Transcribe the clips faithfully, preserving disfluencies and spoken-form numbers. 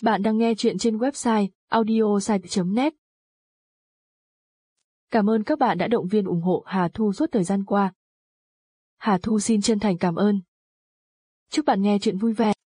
Bạn đang nghe chuyện trên website audiosite chấm net. Cảm ơn các bạn đã động viên ủng hộ Hà Thu suốt thời gian qua. Hà Thu xin chân thành cảm ơn. Chúc bạn nghe chuyện vui vẻ.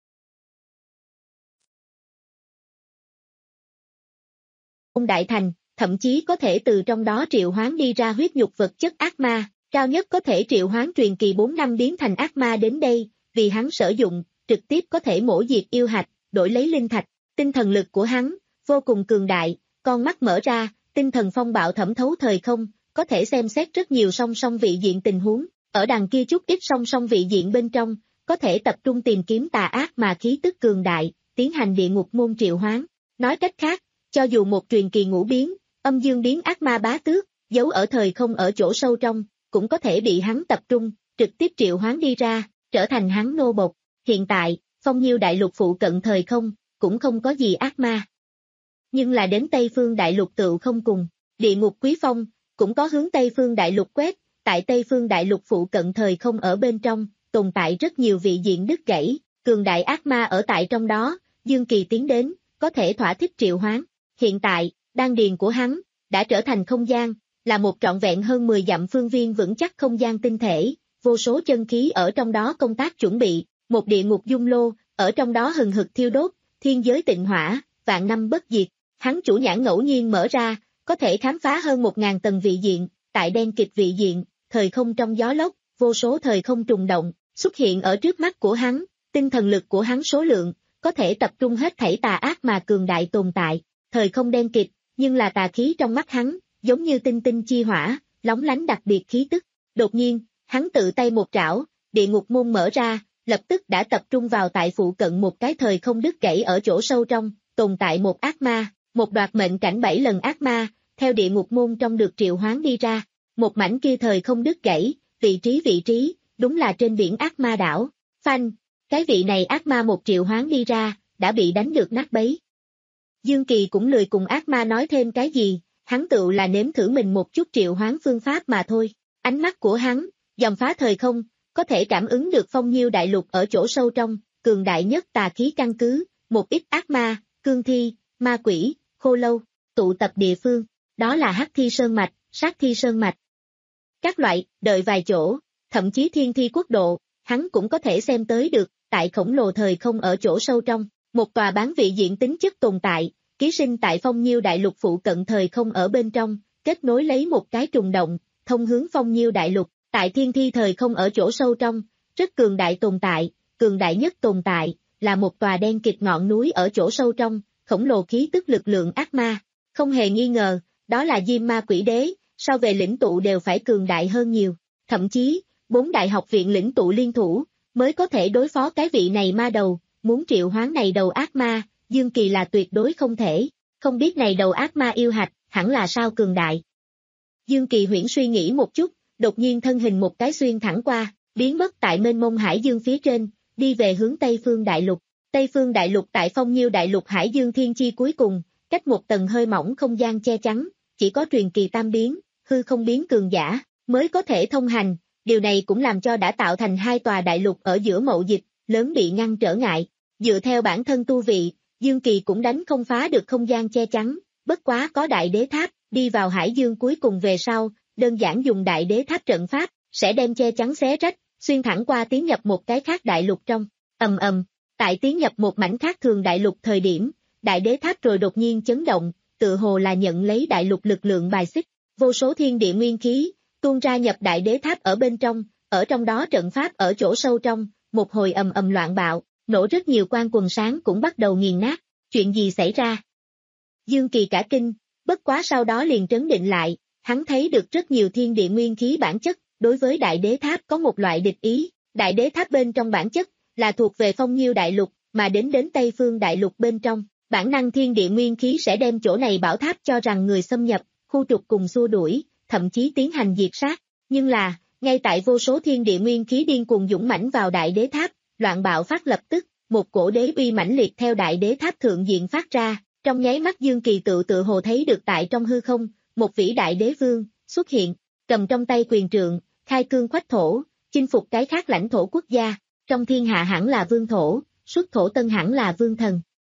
Ông Đại Thành, thậm chí có thể từ trong đó triệu hoán đi ra huyết nhục vật chất ác ma, cao nhất có thể triệu hoán truyền kỳ bốn năm biến thành ác ma đến đây, vì hắn sử dụng, trực tiếp có thể mổ diệt yêu hạch, đổi lấy linh thạch. Tinh thần lực của hắn, vô cùng cường đại, con mắt mở ra, tinh thần phong bạo thẩm thấu thời không, có thể xem xét rất nhiều song song vị diện tình huống, ở đằng kia chút ít song song vị diện bên trong, có thể tập trung tìm kiếm tà ác mà khí tức cường đại, tiến hành địa ngục môn triệu hoán. Nói cách khác, cho dù một truyền kỳ ngũ biến, âm dương biến ác ma bá tước, giấu ở thời không ở chỗ sâu trong, cũng có thể bị hắn tập trung, trực tiếp triệu hoán đi ra, trở thành hắn nô bộc. Hiện tại, phong nhiêu đại lục phụ cận thời không, cũng không có gì ác ma. Nhưng là đến Tây Phương Đại Lục tựu không cùng, địa ngục quý phong, cũng có hướng Tây Phương Đại Lục quét, tại Tây Phương Đại Lục phụ cận thời không ở bên trong, tồn tại rất nhiều vị diện đứt gãy, cường đại ác ma ở tại trong đó, Dương Kỳ tiến đến, có thể thỏa thích triệu hoán. Hiện tại, đan điền của hắn, đã trở thành không gian, là một trọn vẹn hơn mười dặm phương viên vững chắc không gian tinh thể, vô số chân khí ở trong đó công tác chuẩn bị, một địa ngục dung lô, ở trong đó hừng hực thiêu đốt, thiên giới tịnh hỏa, vạn năm bất diệt. Hắn chủ nhãn ngẫu nhiên mở ra, có thể khám phá hơn một ngàn tầng vị diện, tại đen kịch vị diện, thời không trong gió lốc, vô số thời không trùng động, xuất hiện ở trước mắt của hắn, tinh thần lực của hắn số lượng, có thể tập trung hết thảy tà ác mà cường đại tồn tại, thời không đen kịch, nhưng là tà khí trong mắt hắn, giống như tinh tinh chi hỏa, lóng lánh đặc biệt khí tức. Đột nhiên, hắn tự tay một trảo, địa ngục môn mở ra, lập tức đã tập trung vào tại phụ cận một cái thời không đứt gãy ở chỗ sâu trong, tồn tại một ác ma, một đoạt mệnh cảnh bảy lần ác ma, theo địa ngục môn trong được triệu hoán đi ra, một mảnh kia thời không đứt gãy, vị trí vị trí, đúng là trên biển ác ma đảo. Phanh, cái vị này ác ma một triệu hoán đi ra, đã bị đánh được nát bấy. Dương Kỳ cũng lười cùng ác ma nói thêm cái gì, hắn tựu là nếm thử mình một chút triệu hoán phương pháp mà thôi. Ánh mắt của hắn, dòm phá thời không, có thể cảm ứng được phong nhiêu đại lục ở chỗ sâu trong, cường đại nhất tà khí căn cứ, một ít ác ma, cương thi, ma quỷ, khô lâu, tụ tập địa phương, đó là hắc thi sơn mạch, sát thi sơn mạch. Các loại, đợi vài chỗ, thậm chí thiên thi quốc độ, hắn cũng có thể xem tới được, tại khổng lồ thời không ở chỗ sâu trong, một tòa bán vị diện tính chất tồn tại, ký sinh tại phong nhiêu đại lục phụ cận thời không ở bên trong, kết nối lấy một cái trùng động, thông hướng phong nhiêu đại lục, tại thiên thi thời không ở chỗ sâu trong, rất cường đại tồn tại, cường đại nhất tồn tại, là một tòa đen kịt ngọn núi ở chỗ sâu trong, khổng lồ khí tức lực lượng ác ma, không hề nghi ngờ, đó là Diêm Ma Quỷ Đế, so về lĩnh tụ đều phải cường đại hơn nhiều, thậm chí, bốn đại học viện lĩnh tụ liên thủ, mới có thể đối phó cái vị này ma đầu, muốn triệu hoán này đầu ác ma, Dương Kỳ là tuyệt đối không thể, không biết này đầu ác ma yêu hạch, hẳn là sao cường đại. Dương Kỳ huyễn suy nghĩ một chút, đột nhiên thân hình một cái xuyên thẳng qua, biến mất tại mênh mông hải dương phía trên, đi về hướng Tây Phương Đại Lục. Tây Phương Đại Lục tại phong nhiêu đại lục hải dương thiên chi cuối cùng, cách một tầng hơi mỏng không gian che chắn, chỉ có truyền kỳ tam biến, hư không biến cường giả, mới có thể thông hành, điều này cũng làm cho đã tạo thành hai tòa đại lục ở giữa mậu dịch, lớn bị ngăn trở ngại. Dựa theo bản thân tu vị, Dương Kỳ cũng đánh không phá được không gian che chắn, bất quá có đại đế tháp, đi vào hải dương cuối cùng về sau, đơn giản dùng đại đế tháp trận pháp, sẽ đem che chắn xé rách, xuyên thẳng qua tiến nhập một cái khác đại lục trong, ầm ầm, tại tiến nhập một mảnh khác thường đại lục thời điểm, đại đế tháp rồi đột nhiên chấn động, tự hồ là nhận lấy đại lục lực lượng bài xích, vô số thiên địa nguyên khí, tuôn ra nhập đại đế tháp ở bên trong, ở trong đó trận pháp ở chỗ sâu trong, một hồi ầm ầm loạn bạo, nổ rất nhiều quan quần sáng cũng bắt đầu nghiền nát, chuyện gì xảy ra? Dương Kỳ cả kinh, bất quá sau đó liền trấn định lại, hắn thấy được rất nhiều thiên địa nguyên khí bản chất, đối với đại đế tháp có một loại địch ý, đại đế tháp bên trong bản chất, là thuộc về phong nhiêu đại lục, mà đến đến Tây Phương Đại Lục bên trong, bản năng thiên địa nguyên khí sẽ đem chỗ này bảo tháp cho rằng người xâm nhập, khu trục cùng xua đuổi, thậm chí tiến hành diệt sát, nhưng là, ngay tại vô số thiên địa nguyên khí điên cuồng dũng mãnh vào đại đế tháp, loạn bạo phát lập tức, một cổ đế uy mãnh liệt theo đại đế tháp thượng diện phát ra, trong nháy mắt Dương Kỳ tự tự hồ thấy được tại trong hư không, một vĩ đại đế vương, xuất hiện, cầm trong tay quyền trượng, khai cương khoách thổ, chinh phục cái khác lãnh thổ quốc gia, trong thiên hạ hẳn là vương thổ, xuất thổ tân hẳn là vương thần.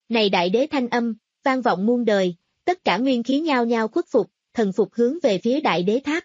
Này đại đế thanh âm, vang vọng muôn đời, tất cả nguyên khí nhao nhao khuất phục, thần phục hướng về phía đại đế tháp.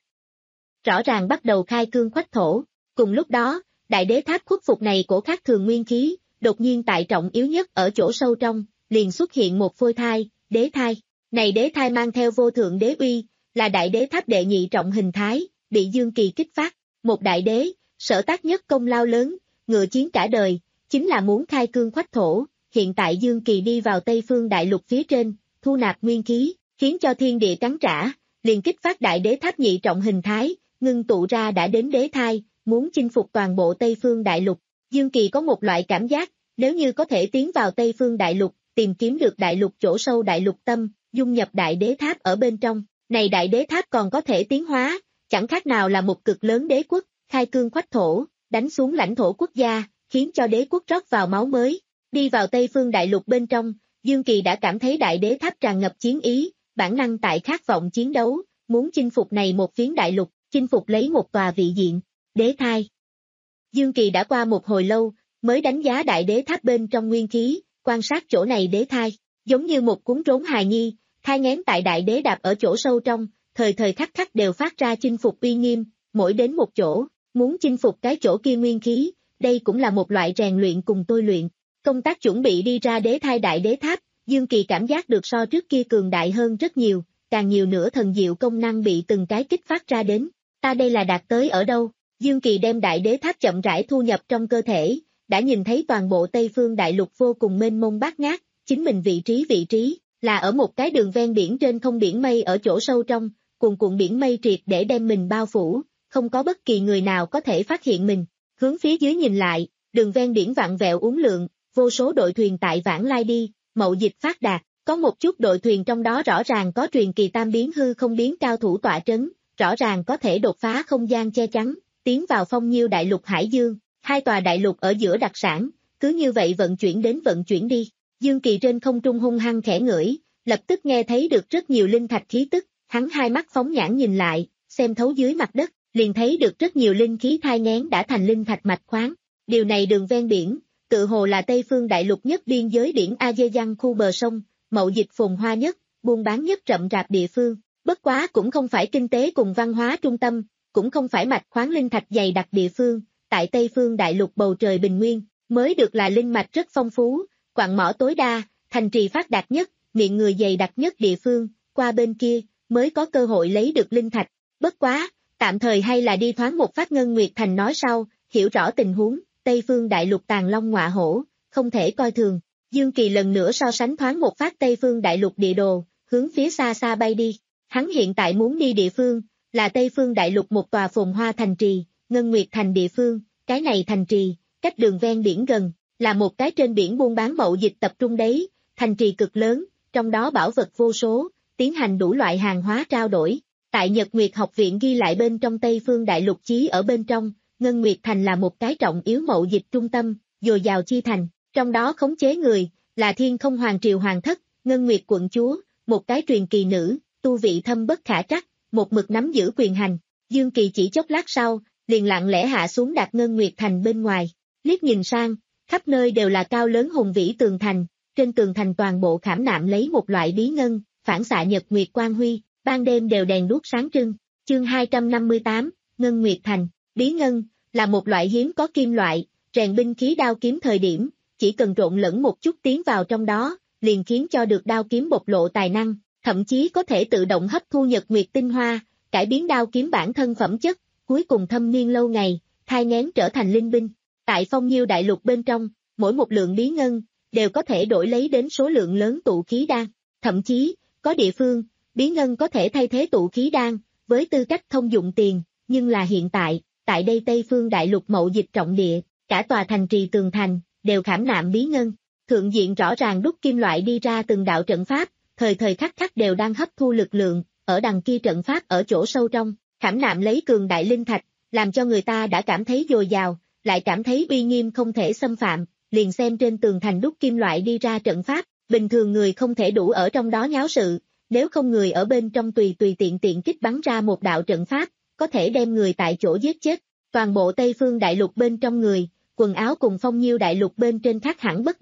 Rõ ràng bắt đầu khai cương khoách thổ, cùng lúc đó, đại đế tháp khuất phục này của khác thường nguyên khí, đột nhiên tại trọng yếu nhất ở chỗ sâu trong, liền xuất hiện một phôi thai, đế thai. Này đế thai mang theo vô thượng đế uy, là đại đế tháp đệ nhị trọng hình thái, bị Dương Kỳ kích phát. Một đại đế, sở tác nhất công lao lớn, ngựa chiến cả đời, chính là muốn khai cương khoách thổ. Hiện tại Dương Kỳ đi vào Tây Phương Đại Lục phía trên, thu nạp nguyên khí, khiến cho thiên địa cắn trả, liền kích phát đại đế tháp nhị trọng hình thái, ngưng tụ ra đã đến đế thai, muốn chinh phục toàn bộ Tây Phương Đại Lục. Dương Kỳ có một loại cảm giác, nếu như có thể tiến vào Tây Phương Đại Lục, tìm kiếm được đại lục chỗ sâu đại lục tâm, dung nhập đại đế tháp ở bên trong, này đại đế tháp còn có thể tiến hóa, chẳng khác nào là một cực lớn đế quốc, khai cương khoách thổ, đánh xuống lãnh thổ quốc gia, khiến cho đế quốc rót vào máu mới. Đi vào Tây Phương Đại Lục bên trong, Dương Kỳ đã cảm thấy đại đế tháp tràn ngập chiến ý, bản năng tại khát vọng chiến đấu, muốn chinh phục này một phiến đại lục, chinh phục lấy một tòa vị diện, đế thai. Dương Kỳ đã qua một hồi lâu, mới đánh giá đại đế tháp bên trong nguyên khí, quan sát chỗ này đế thai, giống như một cuốn rốn hài nhi, thai nghén tại đại đế đạp ở chỗ sâu trong, thời thời khắc khắc đều phát ra chinh phục uy nghiêm, mỗi đến một chỗ, muốn chinh phục cái chỗ kia nguyên khí, đây cũng là một loại rèn luyện cùng tôi luyện. Công tác chuẩn bị đi ra đế thai đại đế tháp, Dương Kỳ cảm giác được so trước kia cường đại hơn rất nhiều, càng nhiều nữa thần diệu công năng bị từng cái kích phát ra đến. Ta đây là đạt tới ở đâu? Dương Kỳ đem đại đế tháp chậm rãi thu nhập trong cơ thể, đã nhìn thấy toàn bộ Tây Phương Đại Lục vô cùng mênh mông bát ngát, chính mình vị trí vị trí, là ở một cái đường ven biển trên không biển mây ở chỗ sâu trong, cuồn cuộn biển mây triệt để đem mình bao phủ, không có bất kỳ người nào có thể phát hiện mình. Hướng phía dưới nhìn lại, đường ven biển vặn vẹo uốn lượn, vô số đội thuyền tại vãng lai đi, mậu dịch phát đạt, có một chút đội thuyền trong đó rõ ràng có truyền kỳ tam biến hư không biến cao thủ tọa trấn, rõ ràng có thể đột phá không gian che chắn, tiến vào phong nhiêu đại lục hải dương, hai tòa đại lục ở giữa đặc sản, cứ như vậy vận chuyển đến vận chuyển đi. Dương Kỳ trên không trung hung hăng khẽ ngửi, lập tức nghe thấy được rất nhiều linh thạch khí tức, hắn hai mắt phóng nhãn nhìn lại, xem thấu dưới mặt đất, liền thấy được rất nhiều linh khí thai nghén đã thành linh thạch mạch khoáng. Điều này đường ven biển, tự hồ là Tây Phương Đại Lục nhất biên giới biển Azerbaijan khu bờ sông, mậu dịch phồn hoa nhất, buôn bán nhất rậm rạp địa phương, bất quá cũng không phải kinh tế cùng văn hóa trung tâm, cũng không phải mạch khoáng linh thạch dày đặc địa phương, tại Tây Phương Đại Lục bầu trời bình nguyên, mới được là linh mạch rất phong phú, quặng mỏ tối đa, thành trì phát đạt nhất, miệng người dày đặc nhất địa phương, qua bên kia, mới có cơ hội lấy được linh thạch, bất quá, tạm thời hay là đi thoáng một phát Ngân Nguyệt Thành nói sau, hiểu rõ tình huống, Tây Phương Đại Lục tàn long ngọa hổ, không thể coi thường. Dương Kỳ lần nữa so sánh thoáng một phát Tây Phương Đại Lục địa đồ, hướng phía xa xa bay đi. Hắn hiện tại muốn đi địa phương, là Tây Phương Đại Lục một tòa phồn hoa thành trì, Ngân Nguyệt Thành địa phương, cái này thành trì, cách đường ven biển gần, là một cái trên biển buôn bán mậu dịch tập trung đấy, thành trì cực lớn, trong đó bảo vật vô số, tiến hành đủ loại hàng hóa trao đổi. Tại Nhật Nguyệt học viện ghi lại bên trong Tây Phương Đại Lục chí ở bên trong, Ngân Nguyệt Thành là một cái trọng yếu mậu dịch trung tâm, dồi dào chi thành, trong đó khống chế người, là Thiên Không Hoàng Triều Hoàng Thất, Ngân Nguyệt quận chúa, một cái truyền kỳ nữ, tu vị thâm bất khả trắc, một mực nắm giữ quyền hành. Dương Kỳ chỉ chốc lát sau, liền lặng lẽ hạ xuống đặt Ngân Nguyệt Thành bên ngoài, liếc nhìn sang, khắp nơi đều là cao lớn hùng vĩ tường thành, trên tường thành toàn bộ khảm nạm lấy một loại bí ngân, phản xạ nhật nguyệt quang huy, ban đêm đều đèn đuốc sáng trưng. Chương hai trăm năm mươi tám, Ngân Nguyệt Thành, bí ngân, là một loại hiếm có kim loại, rèn binh khí đao kiếm thời điểm, chỉ cần trộn lẫn một chút tiến vào trong đó, liền khiến cho được đao kiếm bộc lộ tài năng, thậm chí có thể tự động hấp thu nhật nguyệt tinh hoa, cải biến đao kiếm bản thân phẩm chất, cuối cùng thâm niên lâu ngày, thai nghén trở thành linh binh. Tại phong nhiêu đại lục bên trong, mỗi một lượng bí ngân, đều có thể đổi lấy đến số lượng lớn tụ khí đan, thậm chí, có địa phương, bí ngân có thể thay thế tụ khí đan, với tư cách thông dụng tiền, nhưng là hiện tại, tại đây Tây Phương Đại Lục mậu dịch trọng địa, cả tòa thành trì tường thành, đều khảm nạm bí ngân, thượng diện rõ ràng đúc kim loại đi ra từng đạo trận pháp, thời thời khắc khắc đều đang hấp thu lực lượng, ở đằng kia trận pháp ở chỗ sâu trong, khảm nạm lấy cường đại linh thạch, làm cho người ta đã cảm thấy dồi dào, lại cảm thấy uy nghiêm không thể xâm phạm, liền xem trên tường thành đúc kim loại đi ra trận pháp, bình thường người không thể đủ ở trong đó nháo sự, nếu không người ở bên trong tùy tùy tiện tiện kích bắn ra một đạo trận pháp, có thể đem người tại chỗ giết chết. Toàn bộ Tây Phương Đại Lục bên trong người, quần áo cùng phong nhiêu đại lục bên trên khác hẳn bất đồng,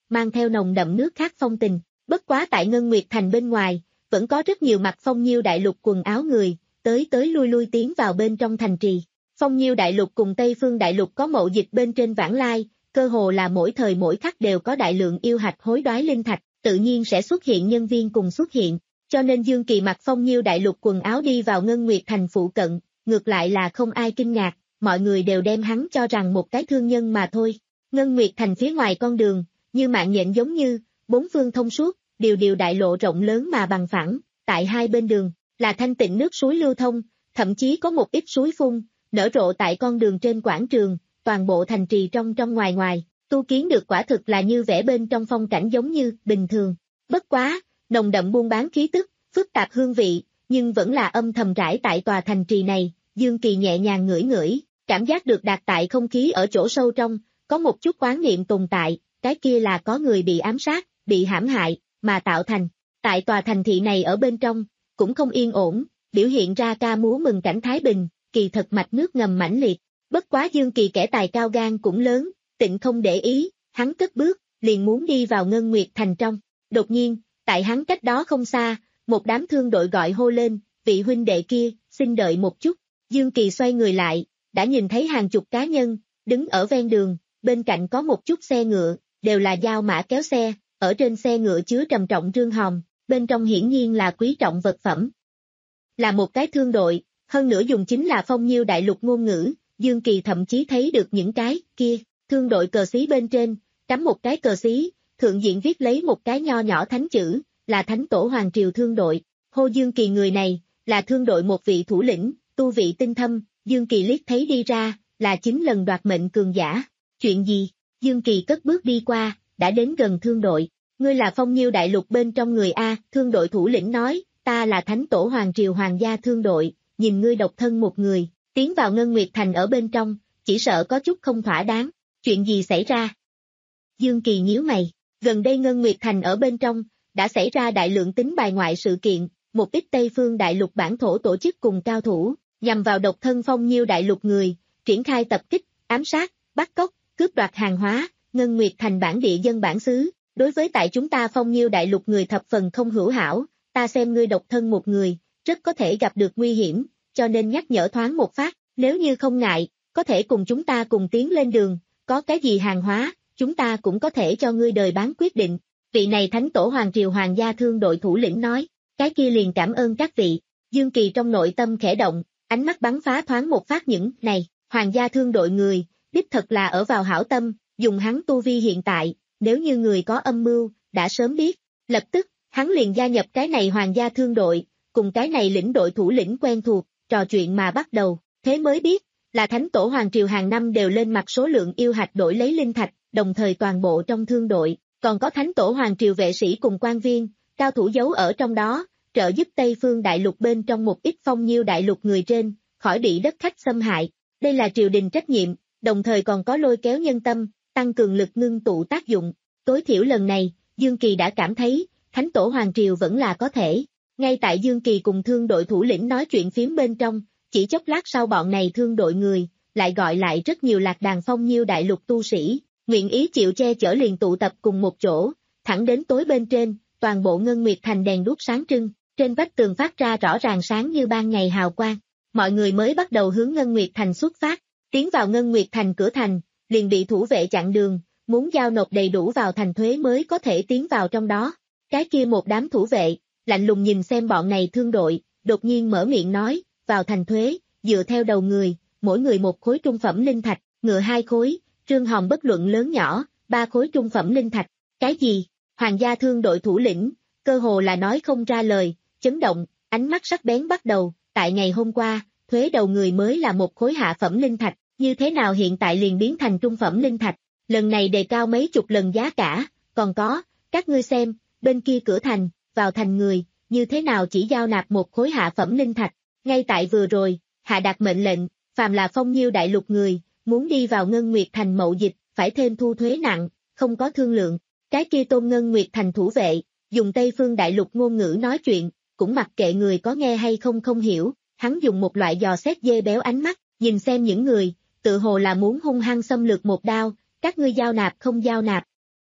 mang theo nồng đậm nước khác phong tình. Bất quá tại Ngân Nguyệt Thành bên ngoài, vẫn có rất nhiều mặc Phong Nhiêu đại lục quần áo người, tới tới lui lui tiến vào bên trong thành trì. Phong Nhiêu đại lục cùng Tây Phương đại lục có mậu dịch bên trên vãng lai, cơ hồ là mỗi thời mỗi khắc đều có đại lượng yêu hạch hối đoái linh thạch, tự nhiên sẽ xuất hiện nhân viên cùng xuất hiện. Cho nên Dương Kỳ mặc Phong Nhiêu đại lục quần áo đi vào Ngân Nguyệt Thành phụ cận, ngược lại là không ai kinh ngạc, mọi người đều đem hắn cho rằng một cái thương nhân mà thôi. Ngân Nguyệt Thành phía ngoài con đường, như mạng nhện giống như, bốn phương thông suốt, điều điều đại lộ rộng lớn mà bằng phẳng, tại hai bên đường, là thanh tịnh nước suối lưu thông, thậm chí có một ít suối phun, nở rộ tại con đường trên quảng trường, toàn bộ thành trì trong trong ngoài ngoài, tu kiến được quả thực là như vẽ bên trong phong cảnh giống như, bình thường. Bất quá, nồng đậm buôn bán khí tức, phức tạp hương vị, nhưng vẫn là âm thầm rải tại tòa thành trì này, Dương Kỳ nhẹ nhàng ngửi ngửi, cảm giác được đạt tại không khí ở chỗ sâu trong, có một chút oán niệm tồn tại, cái kia là có người bị ám sát, bị hãm hại, mà tạo thành. Tại tòa thành thị này ở bên trong, cũng không yên ổn, biểu hiện ra ca múa mừng cảnh Thái Bình, kỳ thật mạch nước ngầm mãnh liệt. Bất quá Dương Kỳ kẻ tài cao gan cũng lớn, tịnh không để ý, hắn cất bước, liền muốn đi vào Ngân Nguyệt Thành trong. Đột nhiên, tại hắn cách đó không xa, một đám thương đội gọi hô lên, vị huynh đệ kia, xin đợi một chút. Dương Kỳ xoay người lại, đã nhìn thấy hàng chục cá nhân, đứng ở ven đường, bên cạnh có một chút xe ngựa, đều là dao mã kéo xe, ở trên xe ngựa chứa trầm trọng rương hòm, bên trong hiển nhiên là quý trọng vật phẩm. Là một cái thương đội, hơn nữa dùng chính là Phong Nhiêu đại lục ngôn ngữ, Dương Kỳ thậm chí thấy được những cái kia, thương đội cờ xí bên trên, cắm một cái cờ xí, thượng diện viết lấy một cái nho nhỏ thánh chữ, là Thánh Tổ Hoàng Triều thương đội. Hô Dương Kỳ người này, là thương đội một vị thủ lĩnh, tu vị tinh thâm, Dương Kỳ liếc thấy đi ra, là chín lần đoạt mệnh cường giả. Chuyện gì? Dương Kỳ cất bước đi qua, đã đến gần thương đội. Ngươi là Phong Nhiêu đại lục bên trong người A, thương đội thủ lĩnh nói, ta là Thánh Tổ Hoàng Triều Hoàng gia thương đội, nhìn ngươi độc thân một người, tiến vào Ngân Nguyệt Thành ở bên trong, chỉ sợ có chút không thỏa đáng. Chuyện gì xảy ra? Dương Kỳ nhíu mày, gần đây Ngân Nguyệt Thành ở bên trong, đã xảy ra đại lượng tính bài ngoại sự kiện, một ít Tây Phương đại lục bản thổ tổ chức cùng cao thủ, nhằm vào độc thân Phong Nhiêu đại lục người, triển khai tập kích, ám sát, bắt cóc, cướp đoạt hàng hóa, Ngân Nguyệt Thành bản địa dân bản xứ, đối với tại chúng ta Phong Nhiêu đại lục người thập phần không hữu hảo, ta xem ngươi độc thân một người, rất có thể gặp được nguy hiểm, cho nên nhắc nhở thoáng một phát, nếu như không ngại, có thể cùng chúng ta cùng tiến lên đường, có cái gì hàng hóa, chúng ta cũng có thể cho ngươi đời bán quyết định. Vị này Thánh Tổ Hoàng Triều Hoàng gia thương đội thủ lĩnh nói, cái kia liền cảm ơn các vị. Dương Kỳ trong nội tâm khẽ động, ánh mắt bắn phá thoáng một phát những này, Hoàng gia thương đội người, đích thật là ở vào hảo tâm, dùng hắn tu vi hiện tại, nếu như người có âm mưu, đã sớm biết, lập tức, hắn liền gia nhập cái này Hoàng gia thương đội, cùng cái này lĩnh đội thủ lĩnh quen thuộc, trò chuyện mà bắt đầu, thế mới biết, là Thánh Tổ Hoàng Triều hàng năm đều lên mặt số lượng yêu hạch đổi lấy linh thạch, đồng thời toàn bộ trong thương đội, còn có Thánh Tổ Hoàng Triều vệ sĩ cùng quan viên, cao thủ giấu ở trong đó, trợ giúp Tây Phương đại lục bên trong một ít Phong Nhiêu đại lục người trên, khỏi bị đất khách xâm hại. Đây là triều đình trách nhiệm, đồng thời còn có lôi kéo nhân tâm, tăng cường lực ngưng tụ tác dụng. Tối thiểu lần này, Dương Kỳ đã cảm thấy, Thánh Tổ Hoàng Triều vẫn là có thể. Ngay tại Dương Kỳ cùng thương đội thủ lĩnh nói chuyện phím bên trong, chỉ chốc lát sau bọn này thương đội người, lại gọi lại rất nhiều lạc đàn Phong Nhiêu đại lục tu sĩ, nguyện ý chịu che chở liền tụ tập cùng một chỗ, thẳng đến tối bên trên, toàn bộ Ngân Nguyệt Thành đèn đuốc sáng trưng, trên vách tường phát ra rõ ràng sáng như ban ngày hào quang. Mọi người mới bắt đầu hướng Ngân Nguyệt Thành xuất phát, tiến vào Ngân Nguyệt Thành cửa thành, liền bị thủ vệ chặn đường, muốn giao nộp đầy đủ vào thành thuế mới có thể tiến vào trong đó. Cái kia một đám thủ vệ, lạnh lùng nhìn xem bọn này thương đội, đột nhiên mở miệng nói, vào thành thuế, dựa theo đầu người, mỗi người một khối trung phẩm linh thạch, ngựa hai khối, trương hòm bất luận lớn nhỏ, ba khối trung phẩm linh thạch. Cái gì? Hoàng gia thương đội thủ lĩnh, cơ hồ là nói không ra lời, chấn động, ánh mắt sắc bén bắt đầu, tại ngày hôm qua, thuế đầu người mới là một khối hạ phẩm linh thạch, như thế nào hiện tại liền biến thành trung phẩm linh thạch, lần này đề cao mấy chục lần giá cả, còn có, các ngươi xem, bên kia cửa thành, vào thành người, như thế nào chỉ giao nạp một khối hạ phẩm linh thạch, ngay tại vừa rồi, hạ đạt mệnh lệnh, phàm là Phong Nhiêu đại lục người, muốn đi vào Ngân Nguyệt Thành mậu dịch, phải thêm thu thuế nặng, không có thương lượng. Cái kia Tôn Ngân Nguyệt Thành thủ vệ, dùng Tây Phương đại lục ngôn ngữ nói chuyện, cũng mặc kệ người có nghe hay không không hiểu, hắn dùng một loại dò xét dê béo ánh mắt, nhìn xem những người, tự hồ là muốn hung hăng xâm lược một đao, các ngươi giao nạp không giao nạp.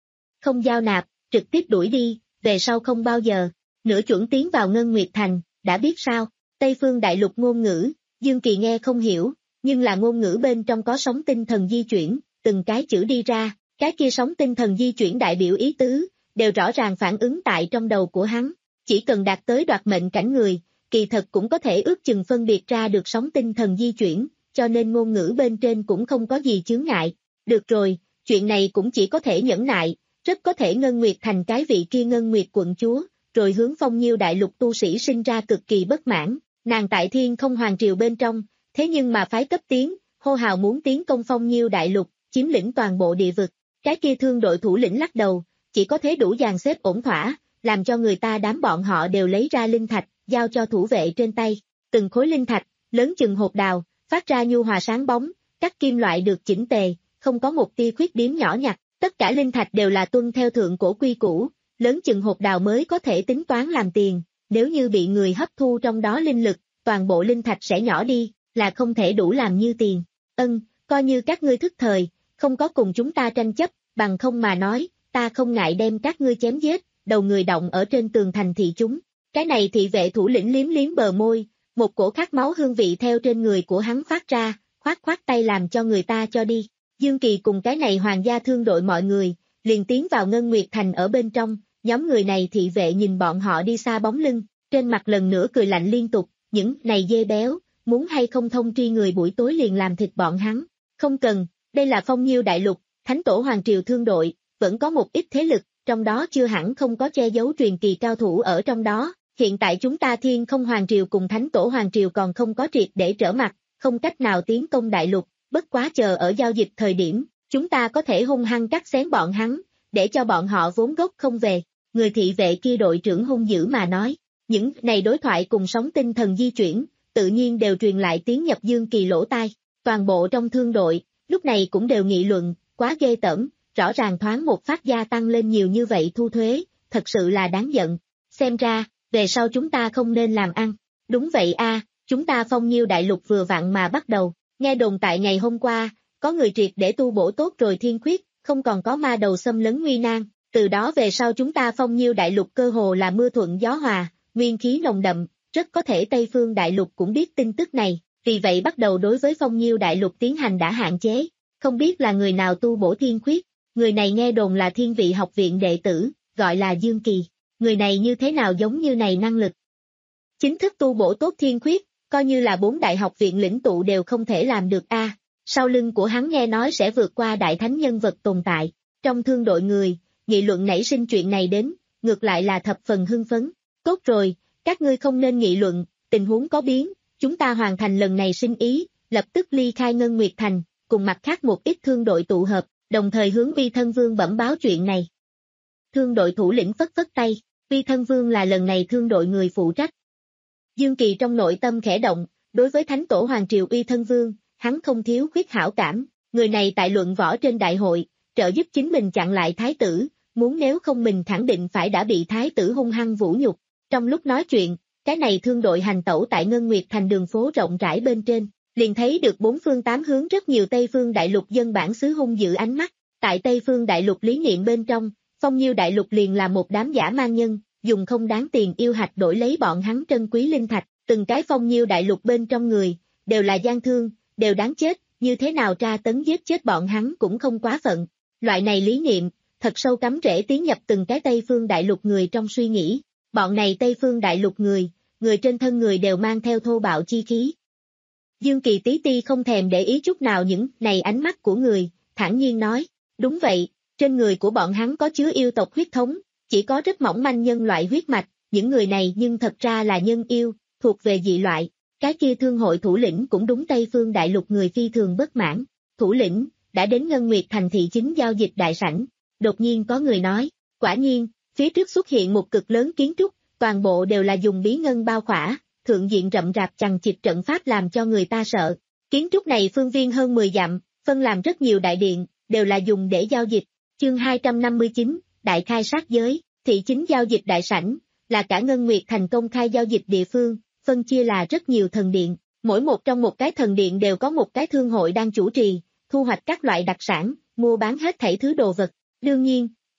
không giao nạp, trực tiếp đuổi đi, về sau không bao giờ, nửa chuẩn tiến vào Ngân Nguyệt Thành, đã biết sao, Tây Phương Đại Lục ngôn ngữ, Dương Kỳ nghe không hiểu, nhưng là ngôn ngữ bên trong có sóng tinh thần di chuyển, từng cái chữ đi ra, cái kia sóng tinh thần di chuyển đại biểu ý tứ, đều rõ ràng phản ứng tại trong đầu của hắn, chỉ cần đạt tới đoạt mệnh cảnh người, kỳ thật cũng có thể ước chừng phân biệt ra được sóng tinh thần di chuyển, cho nên ngôn ngữ bên trên cũng không có gì chướng ngại. Được rồi, chuyện này cũng chỉ có thể nhẫn nại, rất có thể Ngân Nguyệt Thành cái vị kia Ngân Nguyệt quận chúa, rồi hướng Phong Nhiêu đại lục tu sĩ sinh ra cực kỳ bất mãn, nàng tại Thiên Không Hoàng triều bên trong, thế nhưng mà phái cấp tiến, hô hào muốn tiến công Phong Nhiêu đại lục, chiếm lĩnh toàn bộ địa vực, cái kia thương đội thủ lĩnh lắc đầu, chỉ có thế đủ dàn xếp ổn thỏa, làm cho người ta đám bọn họ đều lấy ra linh thạch, giao cho thủ vệ trên tay, từng khối linh thạch, lớn chừng hột đào, phát ra nhu hòa sáng bóng, các kim loại được chỉnh tề, không có một tia khuyết điểm nhỏ nhặt, tất cả linh thạch đều là tuân theo thượng cổ quy củ, lớn chừng hột đào mới có thể tính toán làm tiền, nếu như bị người hấp thu trong đó linh lực, toàn bộ linh thạch sẽ nhỏ đi, là không thể đủ làm như tiền. Ân, coi như các ngươi thức thời, không có cùng chúng ta tranh chấp, bằng không mà nói, ta không ngại đem các ngươi chém giết, đầu người động ở trên tường thành thị chúng. Cái này thị vệ thủ lĩnh liếm liếm bờ môi, một cổ khát máu hương vị theo trên người của hắn phát ra, khoát khoát tay làm cho người ta cho đi. Dương Kỳ cùng cái này hoàng gia thương đội mọi người, liền tiến vào Ngân Nguyệt Thành ở bên trong, nhóm người này thị vệ nhìn bọn họ đi xa bóng lưng, trên mặt lần nữa cười lạnh liên tục, những này dê béo, muốn hay không thông tri người buổi tối liền làm thịt bọn hắn. Không cần, đây là Phong Nhiêu đại lục, Thánh Tổ Hoàng Triều thương đội, vẫn có một ít thế lực, trong đó chưa hẳn không có che giấu truyền kỳ cao thủ ở trong đó. Hiện tại chúng ta Thiên Không Hoàng Triều cùng Thánh Tổ Hoàng Triều còn không có triệt để trở mặt, không cách nào tiến công đại lục, bất quá chờ ở giao dịch thời điểm, chúng ta có thể hung hăng cắt xén bọn hắn, để cho bọn họ vốn gốc không về. Người thị vệ kia đội trưởng hung dữ mà nói, những này đối thoại cùng sóng tinh thần di chuyển, tự nhiên đều truyền lại tiếng nhập Dương Kỳ lỗ tai, toàn bộ trong thương đội, lúc này cũng đều nghị luận, quá ghê tởm, rõ ràng thoáng một phát gia tăng lên nhiều như vậy thu thuế, thật sự là đáng giận, xem ra, về sau chúng ta không nên làm ăn. Đúng vậy a, chúng ta Phong Nhiêu đại lục vừa vặn mà bắt đầu, nghe đồn tại ngày hôm qua, có người triệt để tu bổ tốt rồi thiên khuyết, không còn có ma đầu xâm lấn nguy nan, từ đó về sau chúng ta Phong Nhiêu đại lục cơ hồ là mưa thuận gió hòa, nguyên khí nồng đậm, rất có thể Tây Phương đại lục cũng biết tin tức này, vì vậy bắt đầu đối với Phong Nhiêu đại lục tiến hành đã hạn chế, không biết là người nào tu bổ thiên khuyết, người này nghe đồn là Thiên Vị học viện đệ tử, gọi là Dương Kỳ. Người này như thế nào giống như này năng lực. Chính thức tu bổ tốt thiên khuyết, coi như là bốn đại học viện lĩnh tụ đều không thể làm được a. À, sau lưng của hắn nghe nói sẽ vượt qua đại thánh nhân vật tồn tại. Trong thương đội người, nghị luận nảy sinh chuyện này đến, ngược lại là thập phần hưng phấn. Tốt rồi, các ngươi không nên nghị luận, tình huống có biến, chúng ta hoàn thành lần này sinh ý, lập tức ly khai Ngân Nguyệt Thành, cùng mặt khác một ít thương đội tụ hợp, đồng thời hướng Vi Thân Vương bẩm báo chuyện này. Thương đội thủ lĩnh phất phất tay. Vi Thân Vương là lần này thương đội người phụ trách. Dương Kỳ trong nội tâm khẽ động, đối với Thánh Tổ Hoàng Triều Vi Thân Vương, hắn không thiếu khuyết hảo cảm, người này tại luận võ trên đại hội, trợ giúp chính mình chặn lại thái tử, muốn nếu không mình khẳng định phải đã bị thái tử hung hăng vũ nhục. Trong lúc nói chuyện, cái này thương đội hành tẩu tại Ngân Nguyệt Thành đường phố rộng rãi bên trên, liền thấy được bốn phương tám hướng rất nhiều Tây Phương đại lục dân bản xứ hung dữ ánh mắt, tại Tây Phương đại lục lý niệm bên trong, Phong Nhiêu đại lục liền là một đám giả man nhân, dùng không đáng tiền yêu hạch đổi lấy bọn hắn trân quý linh thạch, từng cái Phong Nhiêu đại lục bên trong người, đều là gian thương, đều đáng chết, như thế nào tra tấn giết chết bọn hắn cũng không quá phận. Loại này lý niệm, thật sâu cắm rễ tiến nhập từng cái Tây Phương đại lục người trong suy nghĩ, bọn này Tây Phương đại lục người, người trên thân người đều mang theo thô bạo chi khí. Dương Kỳ tí ti không thèm để ý chút nào những này ánh mắt của người, thản nhiên nói, đúng vậy. Trên người của bọn hắn có chứa yêu tộc huyết thống, chỉ có rất mỏng manh nhân loại huyết mạch, những người này nhưng thật ra là nhân yêu, thuộc về dị loại. Cái kia thương hội thủ lĩnh cũng đúng Tây Phương đại lục người phi thường bất mãn. Thủ lĩnh, đã đến Ngân Nguyệt Thành thị chính giao dịch đại sảnh. Đột nhiên có người nói, quả nhiên, phía trước xuất hiện một cực lớn kiến trúc, toàn bộ đều là dùng bí ngân bao khỏa, thượng diện rậm rạp chằng chịt trận pháp làm cho người ta sợ. Kiến trúc này phương viên hơn mười dặm, phân làm rất nhiều đại điện, đều là dùng để giao dịch. Chương hai trăm năm mươi chín, Đại khai sát giới, thị chính giao dịch đại sảnh, là cả Ngân Nguyệt Thành công khai giao dịch địa phương, phân chia là rất nhiều thần điện, mỗi một trong một cái thần điện đều có một cái thương hội đang chủ trì, thu hoạch các loại đặc sản, mua bán hết thảy thứ đồ vật. Đương nhiên,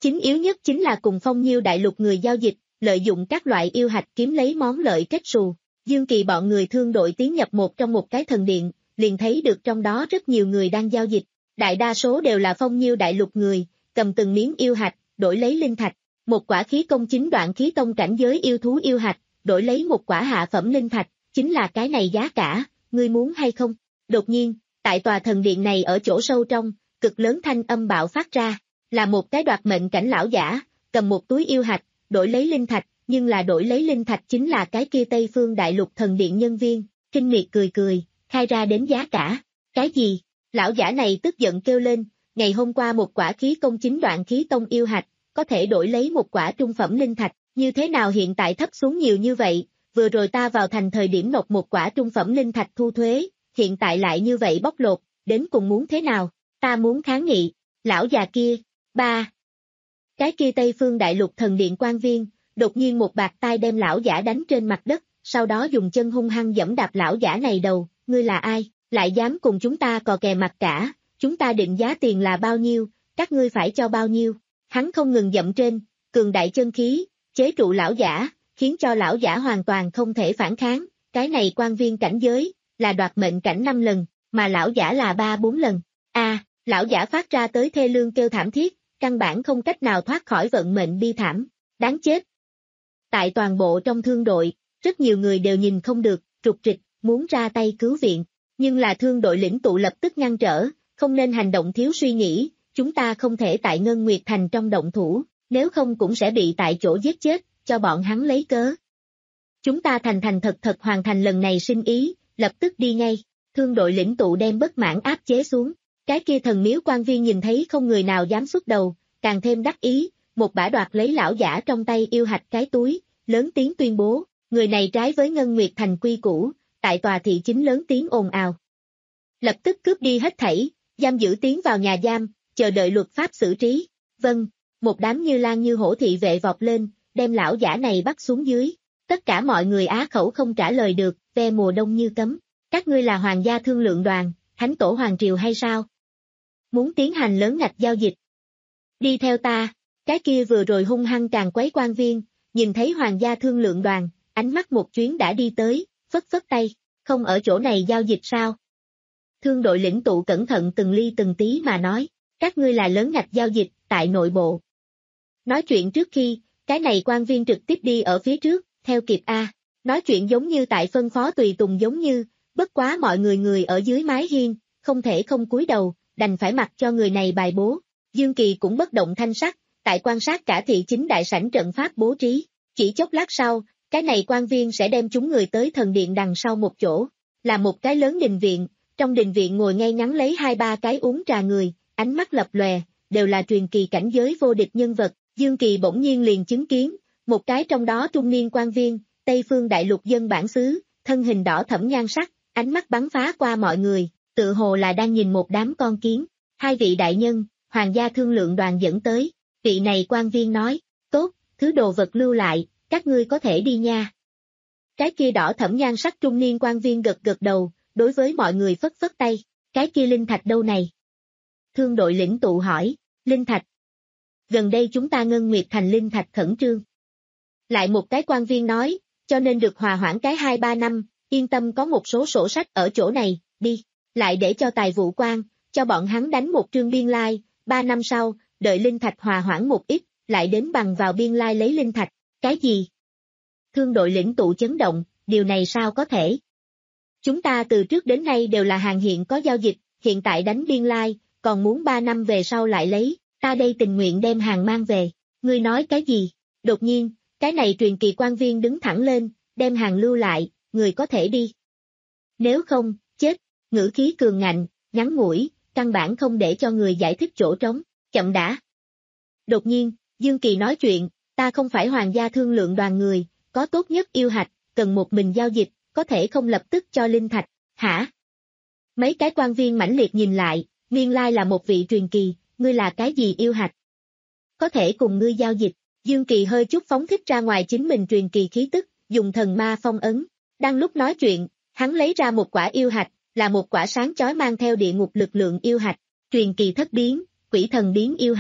Chính yếu nhất chính là cùng Phong Nhiêu đại lục người giao dịch, lợi dụng các loại yêu hạch kiếm lấy món lợi kết xù. Dương Kỳ bọn người thương đội tiến nhập một trong một cái thần điện, liền thấy được trong đó rất nhiều người đang giao dịch. Đại đa số đều là Phong Nhiêu đại lục người, cầm từng miếng yêu hạch, đổi lấy linh thạch. Một quả khí công chính đoạn khí tông cảnh giới yêu thú yêu hạch, đổi lấy một quả hạ phẩm linh thạch, chính là cái này giá cả, ngươi muốn hay không? Đột nhiên, tại tòa thần điện này ở chỗ sâu trong, cực lớn thanh âm bạo phát ra, là một cái đoạt mệnh cảnh lão giả, cầm một túi yêu hạch, đổi lấy linh thạch, nhưng là đổi lấy linh thạch chính là cái kia Tây Phương Đại Lục thần điện nhân viên, kinh miệt cười cười, khai ra đến giá cả. Cái gì? Lão giả này tức giận kêu lên, ngày hôm qua một quả khí công chính đoạn khí tông yêu hạch, có thể đổi lấy một quả trung phẩm linh thạch, như thế nào hiện tại thấp xuống nhiều như vậy, vừa rồi ta vào thành thời điểm nộp một quả trung phẩm linh thạch thu thuế, hiện tại lại như vậy bóc lột, đến cùng muốn thế nào, ta muốn kháng nghị, lão già kia, ba. Cái kia Tây Phương Đại Lục thần điện quan viên, đột nhiên một bạt tai đem lão giả đánh trên mặt đất, sau đó dùng chân hung hăng giẫm đạp lão giả này đầu, ngươi là ai, lại dám cùng chúng ta cò kè mặt cả, chúng ta định giá tiền là bao nhiêu, các ngươi phải cho bao nhiêu, hắn không ngừng dậm trên, cường đại chân khí, chế trụ lão giả, khiến cho lão giả hoàn toàn không thể phản kháng, cái này quan viên cảnh giới, là đoạt mệnh cảnh năm lần, mà lão giả là ba bốn lần, a à, lão giả phát ra tới thê lương kêu thảm thiết, căn bản không cách nào thoát khỏi vận mệnh bi thảm, đáng chết. Tại toàn bộ trong thương đội, rất nhiều người đều nhìn không được, trục trịch, muốn ra tay cứu viện, nhưng là thương đội lĩnh tụ lập tức ngăn trở, không nên hành động thiếu suy nghĩ, chúng ta không thể tại Ngân Nguyệt Thành trong động thủ, nếu không cũng sẽ bị tại chỗ giết chết, cho bọn hắn lấy cớ. Chúng ta thành thành thật thật hoàn thành lần này sinh ý, lập tức đi ngay, thương đội lĩnh tụ đem bất mãn áp chế xuống, cái kia thần miếu quan viên nhìn thấy không người nào dám xuất đầu, càng thêm đắc ý, một bả đoạt lấy lão giả trong tay yêu hạch cái túi, lớn tiếng tuyên bố, người này trái với Ngân Nguyệt Thành quy củ, tại tòa thị chính lớn tiếng ồn ào. Lập tức cướp đi hết thảy, giam giữ tiến vào nhà giam, chờ đợi luật pháp xử trí. Vâng, một đám như lang như hổ thị vệ vọt lên, đem lão giả này bắt xuống dưới. Tất cả mọi người á khẩu không trả lời được, ve mùa đông như cấm. Các ngươi là hoàng gia thương lượng đoàn, thánh tổ hoàng triều hay sao? Muốn tiến hành lớn ngạch giao dịch. Đi theo ta, cái kia vừa rồi hung hăng càng quấy quan viên, nhìn thấy hoàng gia thương lượng đoàn, ánh mắt một chuyến đã đi tới, phất phất tay, không ở chỗ này giao dịch sao? Thương đội lĩnh tụ cẩn thận từng ly từng tí mà nói, các ngươi là lớn ngạch giao dịch, tại nội bộ. Nói chuyện trước khi, cái này quan viên trực tiếp đi ở phía trước, theo kịp A, nói chuyện giống như tại phân phó tùy tùng giống như, bất quá mọi người người ở dưới mái hiên, không thể không cúi đầu, đành phải mặc cho người này bài bố. Dương Kỳ cũng bất động thanh sắc, tại quan sát cả thị chính đại sảnh trận pháp bố trí, chỉ chốc lát sau, cái này quan viên sẽ đem chúng người tới thần điện đằng sau một chỗ, là một cái lớn đình viện, trong đình viện ngồi ngay ngắn lấy hai ba cái uống trà người, ánh mắt lập lòe, đều là truyền kỳ cảnh giới vô địch nhân vật, Dương Kỳ bỗng nhiên liền chứng kiến, một cái trong đó trung niên quan viên, Tây Phương Đại Lục dân bản xứ, thân hình đỏ thẫm nhan sắc, ánh mắt bắn phá qua mọi người, tự hồ là đang nhìn một đám con kiến, hai vị đại nhân, hoàng gia thương lượng đoàn dẫn tới, vị này quan viên nói, tốt, thứ đồ vật lưu lại, các ngươi có thể đi nha. Cái kia đỏ thẫm nhan sắc trung niên quan viên gật gật đầu, đối với mọi người phất phất tay, cái kia linh thạch đâu này? Thương đội lĩnh tụ hỏi, linh thạch. Gần đây chúng ta Ngân Nguyệt Thành linh thạch khẩn trương. Lại một cái quan viên nói, cho nên được hòa hoãn cái hai ba năm, yên tâm có một số sổ sách ở chỗ này, đi, lại để cho tài vụ quan, cho bọn hắn đánh một trương biên lai, ba năm sau, đợi linh thạch hòa hoãn một ít, lại đến bằng vào biên lai lấy linh thạch, cái gì? Thương đội lĩnh tụ chấn động, điều này sao có thể? Chúng ta từ trước đến nay đều là hàng hiện có giao dịch, hiện tại đánh biên lai, còn muốn ba năm về sau lại lấy, ta đây tình nguyện đem hàng mang về, ngươi nói cái gì? Đột nhiên, cái này truyền kỳ quan viên đứng thẳng lên, đem hàng lưu lại, người có thể đi. Nếu không, chết, ngữ khí cường ngạnh, ngắn ngủi, căn bản không để cho người giải thích chỗ trống, chậm đã. Đột nhiên, Dương Kỳ nói chuyện, ta không phải hoàng gia thương lượng đoàn người, có tốt nhất yêu hạch, cần một mình giao dịch, có thể không lập tức cho linh thạch, hả? Mấy cái quan viên mãnh liệt nhìn lại, nguyên lai là một vị truyền kỳ, ngươi là cái gì yêu hạch? Có thể cùng ngươi giao dịch, Dương Kỳ hơi chút phóng thích ra ngoài chính mình truyền kỳ khí tức, dùng thần ma phong ấn. Đang lúc nói chuyện, hắn lấy ra một quả yêu hạch, là một quả sáng chói mang theo địa ngục lực lượng yêu hạch, truyền kỳ thất biến, quỷ thần biến yêu hạch.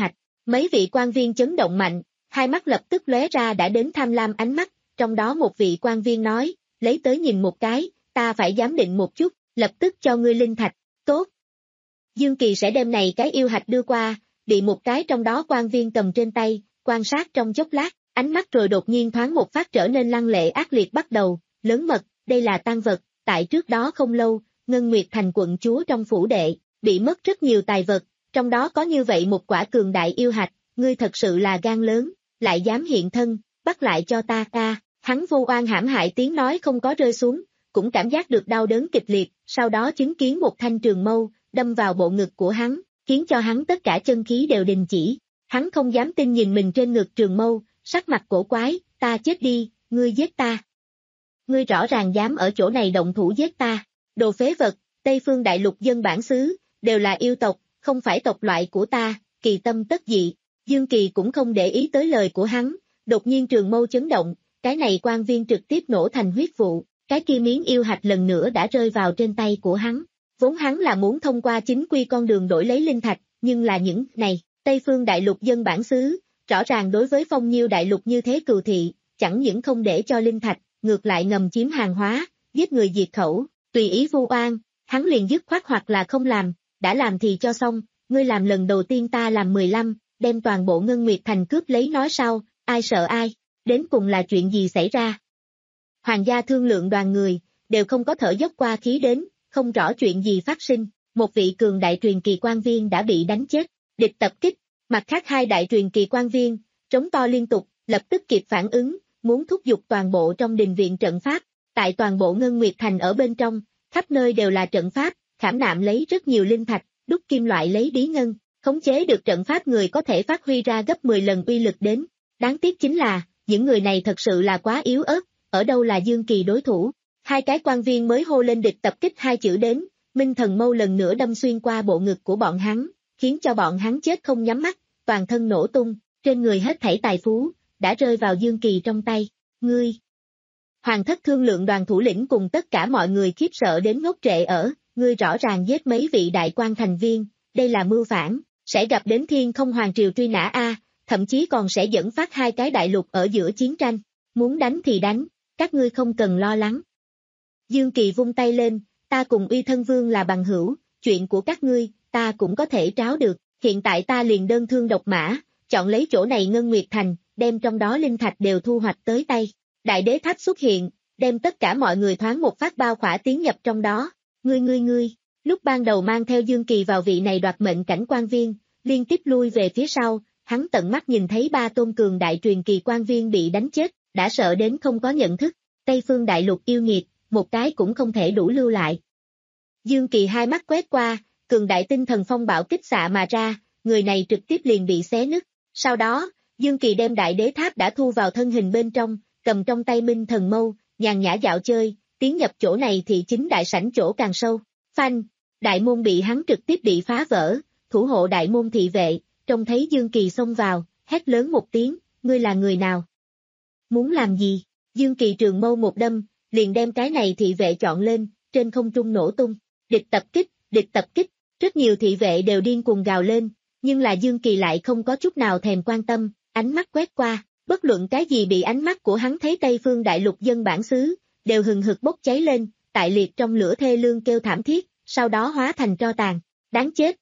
Mấy vị quan viên chấn động mạnh, hai mắt lập tức lóe ra đã đến tham lam ánh mắt, trong đó một vị quan viên nói, lấy tới nhìn một cái, ta phải giám định một chút, lập tức cho ngươi linh thạch, tốt. Dương Kỳ sẽ đem này cái yêu hạch đưa qua, bị một cái trong đó quan viên cầm trên tay, quan sát trong chốc lát, ánh mắt rồi đột nhiên thoáng một phát trở nên lăng lệ ác liệt bắt đầu, lớn mật, đây là tang vật, tại trước đó không lâu, Ngân Nguyệt Thành quận chúa trong phủ đệ, bị mất rất nhiều tài vật, trong đó có như vậy một quả cường đại yêu hạch, ngươi thật sự là gan lớn, lại dám hiện thân, bắt lại cho ta ta, hắn vô oan hãm hại tiếng nói không có rơi xuống, cũng cảm giác được đau đớn kịch liệt, sau đó chứng kiến một thanh trường mâu, đâm vào bộ ngực của hắn, khiến cho hắn tất cả chân khí đều đình chỉ, hắn không dám tin nhìn mình trên ngực trường mâu, sắc mặt cổ quái, ta chết đi, ngươi giết ta. Ngươi rõ ràng dám ở chỗ này động thủ giết ta, đồ phế vật, Tây Phương Đại Lục dân bản xứ, đều là yêu tộc, không phải tộc loại của ta, kỳ tâm tất dị. Dương Kỳ cũng không để ý tới lời của hắn, đột nhiên trường mâu chấn động, cái này quan viên trực tiếp nổ thành huyết vụ, cái kia miếng yêu hạch lần nữa đã rơi vào trên tay của hắn. Vốn hắn là muốn thông qua chính quy con đường đổi lấy linh thạch, nhưng là những này, Tây Phương Đại Lục dân bản xứ, rõ ràng đối với Phong Nhiêu Đại Lục như thế cừu thị, chẳng những không để cho linh thạch, ngược lại ngầm chiếm hàng hóa, giết người diệt khẩu, tùy ý vu oan, hắn liền dứt khoát hoặc là không làm, đã làm thì cho xong, ngươi làm lần đầu tiên ta làm mười lăm, đem toàn bộ Ngân Nguyệt Thành cướp lấy nói sau, ai sợ ai, đến cùng là chuyện gì xảy ra. Hoàng gia thương lượng đoàn người, đều không có thở dốc qua khí đến, không rõ chuyện gì phát sinh, một vị cường đại truyền kỳ quan viên đã bị đánh chết, địch tập kích, mặt khác hai đại truyền kỳ quan viên, trống to liên tục, lập tức kịp phản ứng, muốn thúc giục toàn bộ trong đình viện trận pháp, tại toàn bộ Ngân Nguyệt Thành ở bên trong, khắp nơi đều là trận pháp, khảm nạm lấy rất nhiều linh thạch, đúc kim loại lấy bí ngân, khống chế được trận pháp người có thể phát huy ra gấp mười lần uy lực đến. Đáng tiếc chính là, những người này thật sự là quá yếu ớt, ở đâu là Dương Kỳ đối thủ. Hai cái quan viên mới hô lên địch tập kích hai chữ đến, Minh Thần Mâu lần nữa đâm xuyên qua bộ ngực của bọn hắn, khiến cho bọn hắn chết không nhắm mắt, toàn thân nổ tung, trên người hết thảy tài phú, đã rơi vào Dương Kỳ trong tay. Ngươi! Hoàng thất thương lượng đoàn thủ lĩnh cùng tất cả mọi người khiếp sợ đến ngốc trệ ở, ngươi rõ ràng giết mấy vị đại quan thành viên, đây là mưu phản, sẽ gặp đến thiên không hoàng triều truy nã a, thậm chí còn sẽ dẫn phát hai cái đại lục ở giữa chiến tranh, muốn đánh thì đánh, các ngươi không cần lo lắng. Dương Kỳ vung tay lên, ta cùng Uy Thân Vương là bằng hữu, chuyện của các ngươi, ta cũng có thể tráo được, hiện tại ta liền đơn thương độc mã, chọn lấy chỗ này Ngân Nguyệt Thành, đem trong đó linh thạch đều thu hoạch tới tay. Đại đế tháp xuất hiện, đem tất cả mọi người thoáng một phát bao khỏa tiến nhập trong đó, ngươi ngươi ngươi, lúc ban đầu mang theo Dương Kỳ vào vị này đoạt mệnh cảnh quan viên, liên tiếp lui về phía sau, hắn tận mắt nhìn thấy ba tôn cường đại truyền kỳ quan viên bị đánh chết, đã sợ đến không có nhận thức, Tây Phương Đại Lục yêu nghiệt, một cái cũng không thể đủ lưu lại. Dương Kỳ hai mắt quét qua, cường đại tinh thần phong bạo kích xạ mà ra, người này trực tiếp liền bị xé nứt, sau đó, Dương Kỳ đem đại đế tháp đã thu vào thân hình bên trong, cầm trong tay Minh Thần Mâu, nhàn nhã dạo chơi, tiến nhập chỗ này thì chính đại sảnh chỗ càng sâu, phanh, đại môn bị hắn trực tiếp bị phá vỡ, thủ hộ đại môn thị vệ, trông thấy Dương Kỳ xông vào, hét lớn một tiếng, ngươi là người nào? Muốn làm gì? Dương Kỳ trường mâu một đâm, liền đem cái này thị vệ chọn lên, trên không trung nổ tung, địch tập kích, địch tập kích, rất nhiều thị vệ đều điên cuồng gào lên, nhưng là Dương Kỳ lại không có chút nào thèm quan tâm, ánh mắt quét qua, bất luận cái gì bị ánh mắt của hắn thấy Tây Phương Đại Lục dân bản xứ, đều hừng hực bốc cháy lên, tại liệt trong lửa thê lương kêu thảm thiết, sau đó hóa thành tro tàn, đáng chết.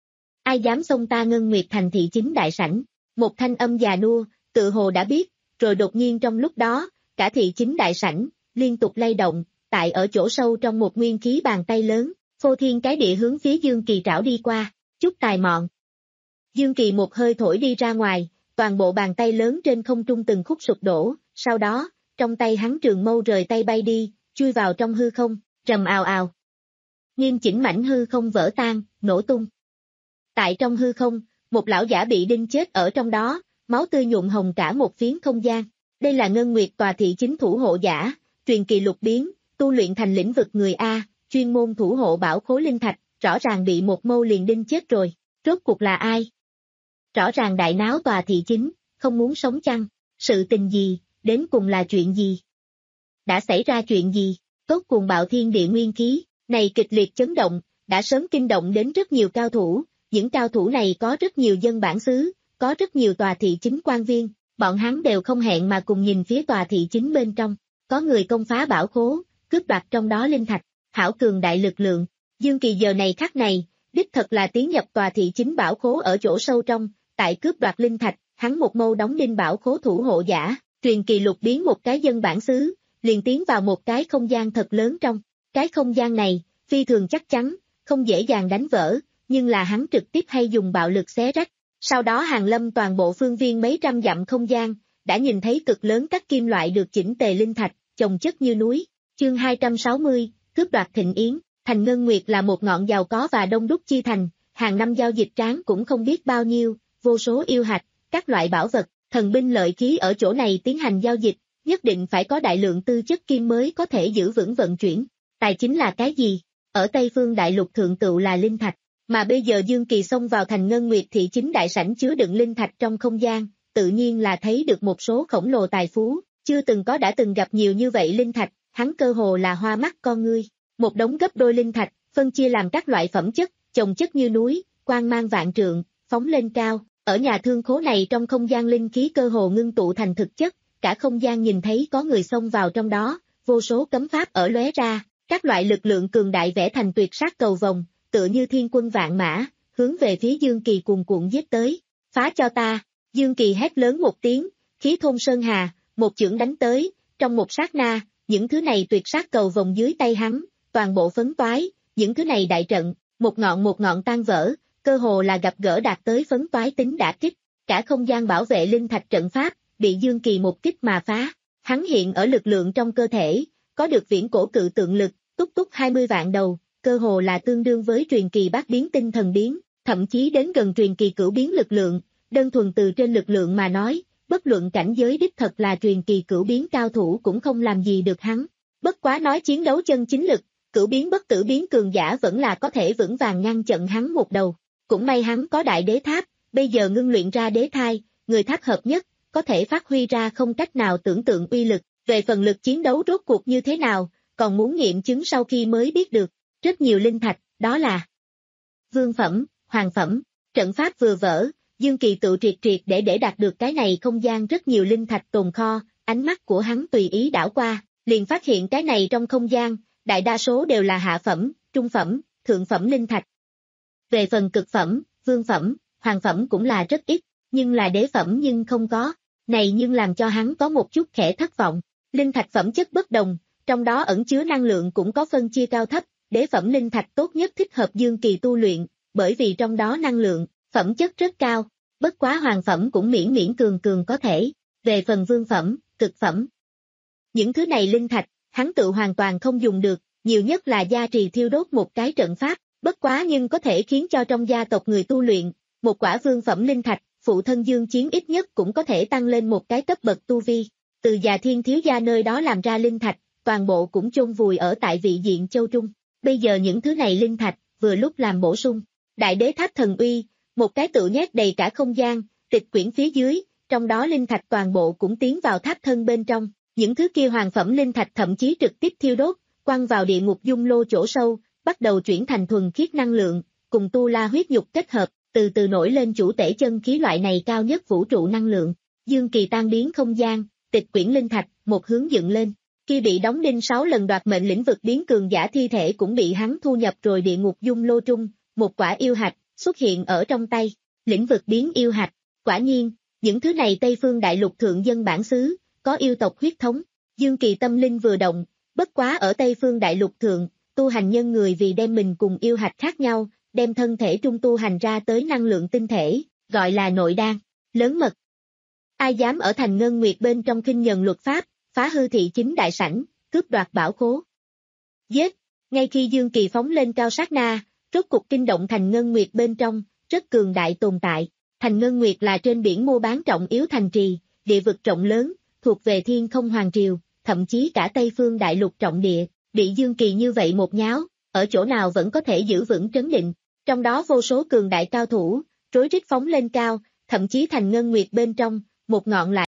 Ai dám xông ta Ngân Nguyệt Thành thị chính đại sảnh, một thanh âm già nua, tự hồ đã biết, rồi đột nhiên trong lúc đó, cả thị chính đại sảnh, liên tục lay động, tại ở chỗ sâu trong một nguyên khí bàn tay lớn, phô thiên cái địa hướng phía Dương Kỳ trảo đi qua, chút tài mọn. Dương Kỳ một hơi thổi đi ra ngoài, toàn bộ bàn tay lớn trên không trung từng khúc sụp đổ, sau đó, trong tay hắn trường mâu rời tay bay đi, chui vào trong hư không, trầm ào ào. Nghiêm chỉnh mảnh hư không vỡ tan, nổ tung. Tại trong hư không, một lão giả bị đinh chết ở trong đó, máu tươi nhuộm hồng cả một phiến không gian. Đây là Ngân Nguyệt tòa thị chính thủ hộ giả, truyền kỳ lục biến, tu luyện thành lĩnh vực người A, chuyên môn thủ hộ bảo khối linh thạch, rõ ràng bị một mâu liền đinh chết rồi, rốt cuộc là ai? Rõ ràng đại náo tòa thị chính, không muốn sống chăng, sự tình gì, đến cùng là chuyện gì? Đã xảy ra chuyện gì? Tốt cuồng bạo thiên địa nguyên khí, này kịch liệt chấn động, đã sớm kinh động đến rất nhiều cao thủ, những cao thủ này có rất nhiều dân bản xứ, có rất nhiều tòa thị chính quan viên, bọn hắn đều không hẹn mà cùng nhìn phía tòa thị chính bên trong, có người công phá bảo khố, cướp đoạt trong đó linh thạch, hảo cường đại lực lượng. Dương Kỳ giờ này khắc này, đích thật là tiến nhập tòa thị chính bảo khố ở chỗ sâu trong, tại cướp đoạt linh thạch, hắn một mâu đóng đinh bảo khố thủ hộ giả, truyền kỳ lục biến một cái dân bản xứ, liền tiến vào một cái không gian thật lớn trong. Cái không gian này, phi thường chắc chắn, không dễ dàng đánh vỡ, nhưng là hắn trực tiếp hay dùng bạo lực xé rách. Sau đó hàng lâm toàn bộ phương viên mấy trăm dặm không gian, đã nhìn thấy cực lớn các kim loại được chỉnh tề linh thạch, chồng chất như núi. Chương hai trăm sáu mươi, cướp đoạt thịnh yến. Thành Ngân Nguyệt là một ngọn giàu có và đông đúc chi thành, hàng năm giao dịch tráng cũng không biết bao nhiêu, vô số yêu hạch, các loại bảo vật, thần binh lợi khí ở chỗ này tiến hành giao dịch, nhất định phải có đại lượng tư chất kim mới có thể giữ vững vận chuyển. Tài chính là cái gì? Ở Tây Phương Đại Lục thượng tựu là linh thạch, mà bây giờ Dương Kỳ xông vào Thành Ngân Nguyệt thị chính đại sảnh chứa đựng linh thạch trong không gian, tự nhiên là thấy được một số khổng lồ tài phú, chưa từng có đã từng gặp nhiều như vậy linh thạch, hắn cơ hồ là hoa mắt con ngươi. Một đống gấp đôi linh thạch, phân chia làm các loại phẩm chất, chồng chất như núi, quang mang vạn trượng, phóng lên cao. Ở nhà thương khố này trong không gian linh khí cơ hồ ngưng tụ thành thực chất, cả không gian nhìn thấy có người xông vào trong đó, vô số cấm pháp ở lóe ra, các loại lực lượng cường đại vẽ thành tuyệt sát cầu vồng, tựa như thiên quân vạn mã, hướng về phía Dương Kỳ cuồn cuộn giết tới. Phá cho ta! Dương Kỳ hét lớn một tiếng, khí thôn sơn hà, một chưởng đánh tới, trong một sát na, những thứ này tuyệt sát cầu vồng dưới tay hắn, toàn bộ phấn toái, những thứ này đại trận, một ngọn một ngọn tan vỡ, cơ hồ là gặp gỡ đạt tới phấn toái tính đả kích, cả không gian bảo vệ linh thạch trận pháp, bị Dương Kỳ một kích mà phá. Hắn hiện ở lực lượng trong cơ thể, có được viễn cổ cự tượng lực, túc túc hai mươi vạn đầu, cơ hồ là tương đương với truyền kỳ bát biến tinh thần biến, thậm chí đến gần truyền kỳ cửu biến lực lượng, đơn thuần từ trên lực lượng mà nói, bất luận cảnh giới đích thật là truyền kỳ cửu biến cao thủ cũng không làm gì được hắn. Bất quá nói chiến đấu chân chính lực, cửu biến bất tử biến cường giả vẫn là có thể vững vàng ngăn chặn hắn một đầu. Cũng may hắn có đại đế tháp, bây giờ ngưng luyện ra đế thai, người tháp hợp nhất, có thể phát huy ra không cách nào tưởng tượng uy lực. Về phần lực chiến đấu rốt cuộc như thế nào, còn muốn nghiệm chứng sau khi mới biết được. Rất nhiều linh thạch, đó là vương phẩm, hoàng phẩm, trận pháp vừa vỡ, Dương Kỳ tự triệt triệt để để đạt được cái này không gian rất nhiều linh thạch tồn kho, ánh mắt của hắn tùy ý đảo qua, liền phát hiện cái này trong không gian, đại đa số đều là hạ phẩm, trung phẩm, thượng phẩm linh thạch. Về phần cực phẩm, vương phẩm, hoàng phẩm cũng là rất ít, nhưng là đế phẩm nhưng không có, này nhưng làm cho hắn có một chút khẽ thất vọng. Linh thạch phẩm chất bất đồng, trong đó ẩn chứa năng lượng cũng có phân chia cao thấp, đế phẩm linh thạch tốt nhất thích hợp Dương Kỳ tu luyện, bởi vì trong đó năng lượng, phẩm chất rất cao, bất quá hoàng phẩm cũng miễn miễn cường cường có thể. Về phần vương phẩm, cực phẩm, những thứ này linh thạch, hắn tự hoàn toàn không dùng được, nhiều nhất là gia trì thiêu đốt một cái trận pháp, bất quá nhưng có thể khiến cho trong gia tộc người tu luyện, một quả vương phẩm linh thạch, phụ thân Dương Chiến ít nhất cũng có thể tăng lên một cái cấp bậc tu vi. Từ già thiên thiếu gia nơi đó làm ra linh thạch, toàn bộ cũng chôn vùi ở tại vị diện châu Trung. Bây giờ những thứ này linh thạch, vừa lúc làm bổ sung. Đại đế tháp thần uy, một cái tự nhét đầy cả không gian, tịch quyển phía dưới, trong đó linh thạch toàn bộ cũng tiến vào tháp thân bên trong. Những thứ kia hoàng phẩm linh thạch thậm chí trực tiếp thiêu đốt, quăng vào địa ngục dung lô chỗ sâu, bắt đầu chuyển thành thuần khiết năng lượng, cùng tu la huyết nhục kết hợp, từ từ nổi lên chủ tể chân khí loại này cao nhất vũ trụ năng lượng. Dương Kỳ tan biến không gian, tịch quyển linh thạch, một hướng dựng lên. Khi bị đóng đinh sáu lần đoạt mệnh lĩnh vực biến cường giả thi thể cũng bị hắn thu nhập rồi địa ngục dung lô trung, một quả yêu hạch xuất hiện ở trong tay, lĩnh vực biến yêu hạch. Quả nhiên, những thứ này Tây Phương Đại Lục thượng dân bản xứ, có yêu tộc huyết thống. Dương Kỳ tâm linh vừa động, bất quá ở Tây Phương Đại Lục thượng, tu hành nhân người vì đem mình cùng yêu hạch khác nhau, đem thân thể trung tu hành ra tới năng lượng tinh thể, gọi là nội đan, lớn mật. Ai dám ở Thành Ngân Nguyệt bên trong khinh nhẫn luật pháp, phá hư thị chính đại sảnh, cướp đoạt bảo khố. Giết! Ngay khi Dương Kỳ phóng lên cao sát na, rốt cục kinh động Thành Ngân Nguyệt bên trong, rất cường đại tồn tại. Thành Ngân Nguyệt là trên biển mua bán trọng yếu thành trì, địa vực rộng lớn, thuộc về thiên không hoàng triều, thậm chí cả Tây Phương Đại Lục trọng địa, bị Dương Kỳ như vậy một nháo, ở chỗ nào vẫn có thể giữ vững trấn định. Trong đó vô số cường đại cao thủ, rối rít phóng lên cao, thậm chí Thành Ngân Nguyệt bên trong, một ngọn lại.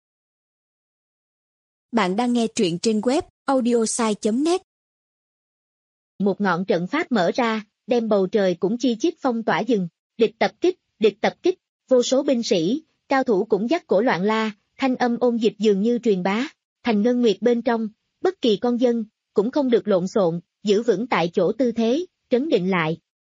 Bạn đang nghe truyện trên web audiosai chấm net. Một ngọn trận pháp mở ra, đem bầu trời cũng chi chít phong tỏa dừng, địch tập kích, địch tập kích, vô số binh sĩ, cao thủ cũng dắt cổ loạn la, thanh âm ôn dịch dường như truyền bá. Thành Ngân Nguyệt bên trong, bất kỳ con dân, cũng không được lộn xộn, giữ vững tại chỗ tư thế, trấn định lại.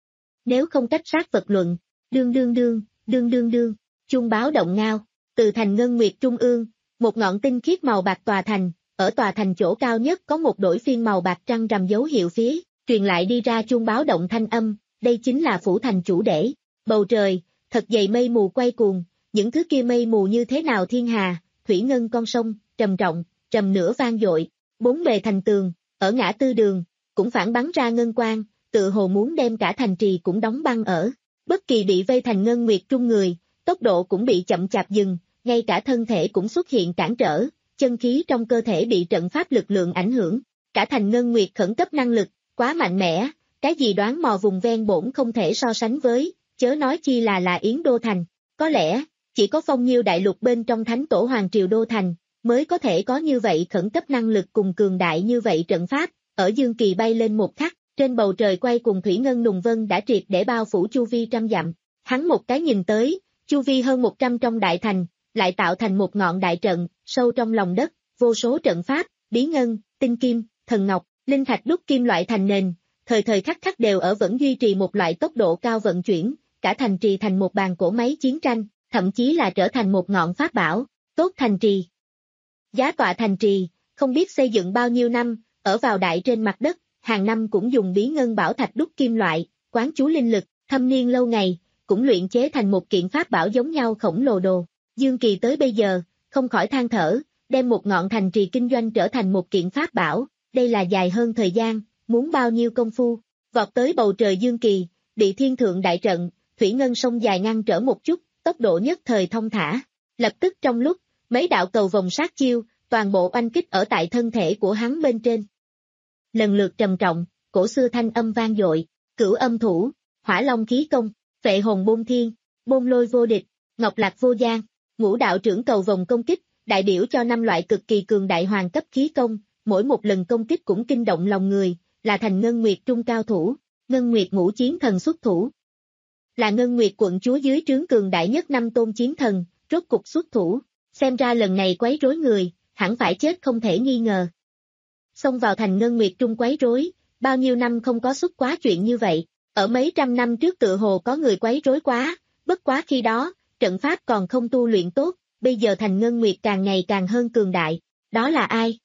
Nếu không cách sát vật luận, đương đương đương, đương đương đương, chuông báo động ngao, từ Thành Ngân Nguyệt trung ương, một ngọn tinh khiết màu bạc tòa thành, ở tòa thành chỗ cao nhất có một đổi phiên màu bạc trăng rằm dấu hiệu phía, truyền lại đi ra chuông báo động thanh âm, đây chính là phủ thành chủ để. Bầu trời, thật dày mây mù quay cuồng, những thứ kia mây mù như thế nào thiên hà, thủy ngân con sông, trầm trọng, trầm nửa vang dội, bốn bề thành tường, ở ngã tư đường, cũng phản bắn ra ngân quang, tự hồ muốn đem cả thành trì cũng đóng băng ở. Bất kỳ bị vây thành Ngân Nguyệt trung người, tốc độ cũng bị chậm chạp dừng, ngay cả thân thể cũng xuất hiện cản trở, chân khí trong cơ thể bị trận pháp lực lượng ảnh hưởng. Cả thành Ngân Nguyệt khẩn cấp năng lực, quá mạnh mẽ, cái gì đoán mò vùng ven bổn không thể so sánh với, chớ nói chi là là Yến Đô Thành. Có lẽ, chỉ có Phong Nhiêu đại lục bên trong Thánh Tổ Hoàng Triều Đô Thành, mới có thể có như vậy khẩn cấp năng lực cùng cường đại như vậy trận pháp. Ở Dương Kỳ bay lên một khắc, trên bầu trời quay cùng thủy ngân nùng vân đã triệt để bao phủ chu vi trăm dặm. Hắn một cái nhìn tới, chu vi hơn một trăm trong đại thành, lại tạo thành một ngọn đại trận, sâu trong lòng đất, vô số trận pháp, bí ngân, tinh kim, thần ngọc, linh thạch đúc kim loại thành nền, thời thời khắc khắc đều ở vẫn duy trì một loại tốc độ cao vận chuyển, cả thành trì thành một bàn cỗ máy chiến tranh, thậm chí là trở thành một ngọn pháp bảo. Tốt thành trì. Giá tọa thành trì, không biết xây dựng bao nhiêu năm, ở vào đại trên mặt đất, hàng năm cũng dùng bí ngân bảo thạch đúc kim loại, quán chú linh lực, thâm niên lâu ngày, cũng luyện chế thành một kiện pháp bảo giống nhau khổng lồ đồ. Dương Kỳ tới bây giờ, không khỏi than thở, đem một ngọn thành trì kinh doanh trở thành một kiện pháp bảo, đây là dài hơn thời gian, muốn bao nhiêu công phu. Vọt tới bầu trời Dương Kỳ, bị thiên thượng đại trận, thủy ngân sông dài ngăn trở một chút, tốc độ nhất thời thông thả. Lập tức trong lúc, mấy đạo cầu vòng sát chiêu, toàn bộ oanh kích ở tại thân thể của hắn bên trên. Lần lượt trầm trọng, cổ xưa thanh âm vang dội, cửu âm thủ, hỏa long khí công, phệ hồn bôn thiên, bôn lôi vô địch, ngọc lạc vô gian, ngũ đạo trưởng cầu vòng công kích, đại biểu cho năm loại cực kỳ cường đại hoàng cấp khí công, mỗi một lần công kích cũng kinh động lòng người, là thành Ngân Nguyệt trung cao thủ, Ngân Nguyệt ngũ chiến thần xuất thủ. Là Ngân Nguyệt quận chúa dưới trướng cường đại nhất năm tôn chiến thần, rốt cục xuất thủ, xem ra lần này quấy rối người, hẳn phải chết không thể nghi ngờ. Xông vào thành Ngân Nguyệt trung quấy rối, bao nhiêu năm không có xuất quá chuyện như vậy, ở mấy trăm năm trước tự hồ có người quấy rối quá, bất quá khi đó, trận pháp còn không tu luyện tốt, bây giờ thành Ngân Nguyệt càng ngày càng hơn cường đại, đó là ai?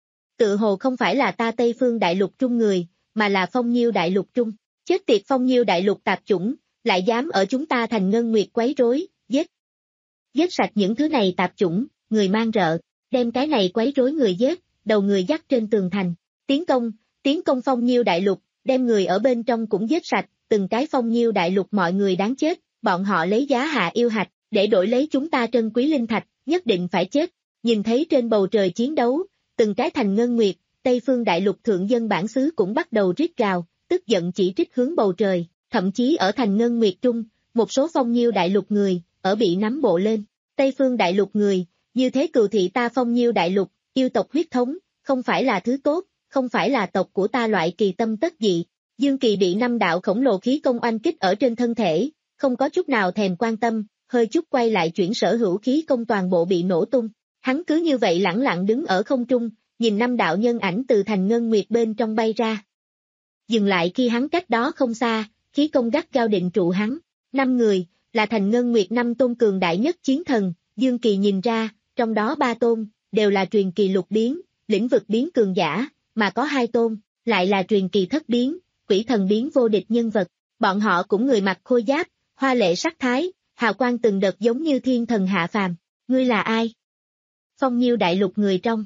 Tự hồ không phải là ta Tây Phương Đại Lục trung người, mà là Phong Nhiêu Đại Lục trung, chết tiệt Phong Nhiêu Đại Lục tạp chủng, lại dám ở chúng ta thành Ngân Nguyệt quấy rối, giết. Giết sạch những thứ này tạp chủng, người mang rợ, đem cái này quấy rối người giết, đầu người dắt trên tường thành, tiến công, tiến công Phong Nhiêu Đại Lục, đem người ở bên trong cũng giết sạch, từng cái Phong Nhiêu Đại Lục mọi người đáng chết, bọn họ lấy giá hạ yêu hạch, để đổi lấy chúng ta trân quý linh thạch, nhất định phải chết. Nhìn thấy trên bầu trời chiến đấu, từng cái thành Ngân Nguyệt, Tây Phương Đại Lục thượng dân bản xứ cũng bắt đầu rít gào, tức giận chỉ trích hướng bầu trời, thậm chí ở thành Ngân Nguyệt trung, một số Phong Nhiêu Đại Lục người, ở bị nắm bộ lên, Tây Phương Đại Lục người, như thế cừu thị ta Phong Nhiêu Đại Lục, yêu tộc huyết thống, không phải là thứ tốt, không phải là tộc của ta loại kỳ tâm tất dị. Dương Kỳ bị năm đạo khổng lồ khí công oanh kích ở trên thân thể, không có chút nào thèm quan tâm, hơi chút quay lại chuyển sở hữu khí công toàn bộ bị nổ tung. Hắn cứ như vậy lẳng lặng đứng ở không trung, nhìn năm đạo nhân ảnh từ thành Ngân Nguyệt bên trong bay ra. Dừng lại khi hắn cách đó không xa, khí công gắt gao định trụ hắn. Năm người, là thành Ngân Nguyệt năm tôn cường đại nhất chiến thần, Dương Kỳ nhìn ra, trong đó ba tôn, đều là truyền kỳ lục biến, lĩnh vực biến cường giả, mà có hai tôn, lại là truyền kỳ thất biến, quỷ thần biến vô địch nhân vật. Bọn họ cũng người mặc khôi giáp, hoa lệ sắc thái, hào quang từng đợt giống như thiên thần hạ phàm. Ngươi là ai? Phong Nhiêu Đại Lục người trong.